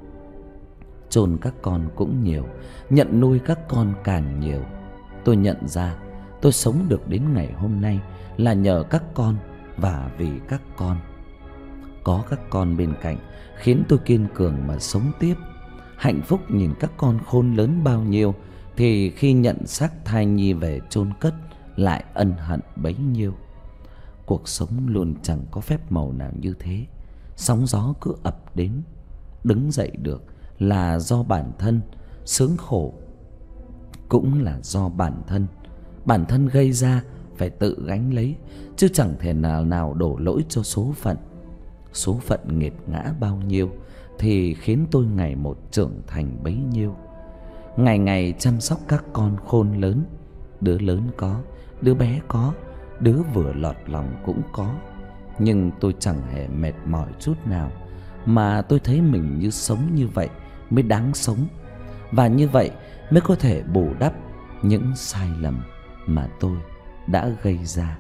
Chôn các con cũng nhiều, nhận nuôi các con càng nhiều. Tôi nhận ra tôi sống được đến ngày hôm nay là nhờ các con và vì các con. Có các con bên cạnh khiến tôi kiên cường mà sống tiếp. Hạnh phúc nhìn các con khôn lớn bao nhiêu, thì khi nhận xác thai nhi về chôn cất lại ân hận bấy nhiêu. Cuộc sống luôn chẳng có phép màu nào như thế. Sóng gió cứ ập đến. Đứng dậy được là do bản thân, sướng khổ cũng là do bản thân. Bản thân gây ra phải tự gánh lấy, chứ chẳng thể nào nào đổ lỗi cho số phận. Số phận nghiệt ngã bao nhiêu thì khiến tôi ngày một trưởng thành bấy nhiêu. Ngày ngày chăm sóc các con khôn lớn. Đứa lớn có, đứa bé có, đứa vừa lọt lòng cũng có. Nhưng tôi chẳng hề mệt mỏi chút nào, mà tôi thấy mình như sống như vậy mới đáng sống. Và như vậy mới có thể bù đắp những sai lầm mà tôi đã gây ra.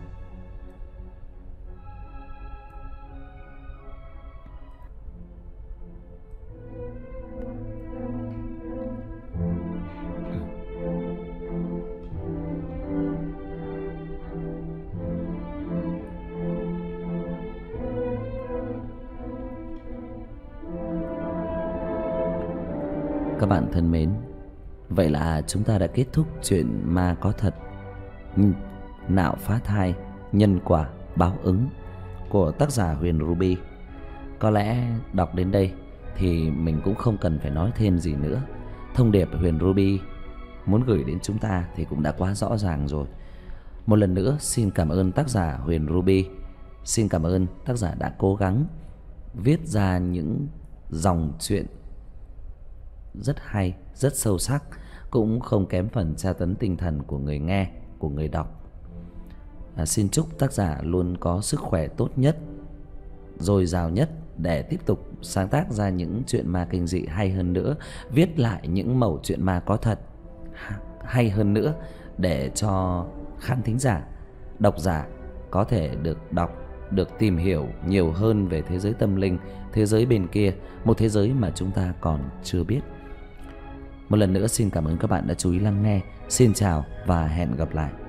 Các bạn thân mến, vậy là chúng ta đã kết thúc chuyện ma có thật, nạo phá thai, nhân quả, báo ứng của tác giả Huyền Ruby. Có lẽ đọc đến đây thì mình cũng không cần phải nói thêm gì nữa. Thông điệp Huyền Ruby muốn gửi đến chúng ta thì cũng đã quá rõ ràng rồi. Một lần nữa xin cảm ơn tác giả Huyền Ruby. Xin cảm ơn tác giả đã cố gắng viết ra những dòng chuyện rất hay, rất sâu sắc, cũng không kém phần tra tấn tinh thần của người nghe, của người đọc. à, Xin chúc tác giả luôn có sức khỏe tốt nhất, dồi dào nhất để tiếp tục sáng tác ra những chuyện ma kinh dị hay hơn nữa, viết lại những mẩu chuyện ma có thật hay hơn nữa, để cho khán thính giả, độc giả có thể được đọc, được tìm hiểu nhiều hơn về thế giới tâm linh, thế giới bên kia, một thế giới mà chúng ta còn chưa biết. Một lần nữa xin cảm ơn các bạn đã chú ý lắng nghe. Xin chào và hẹn gặp lại.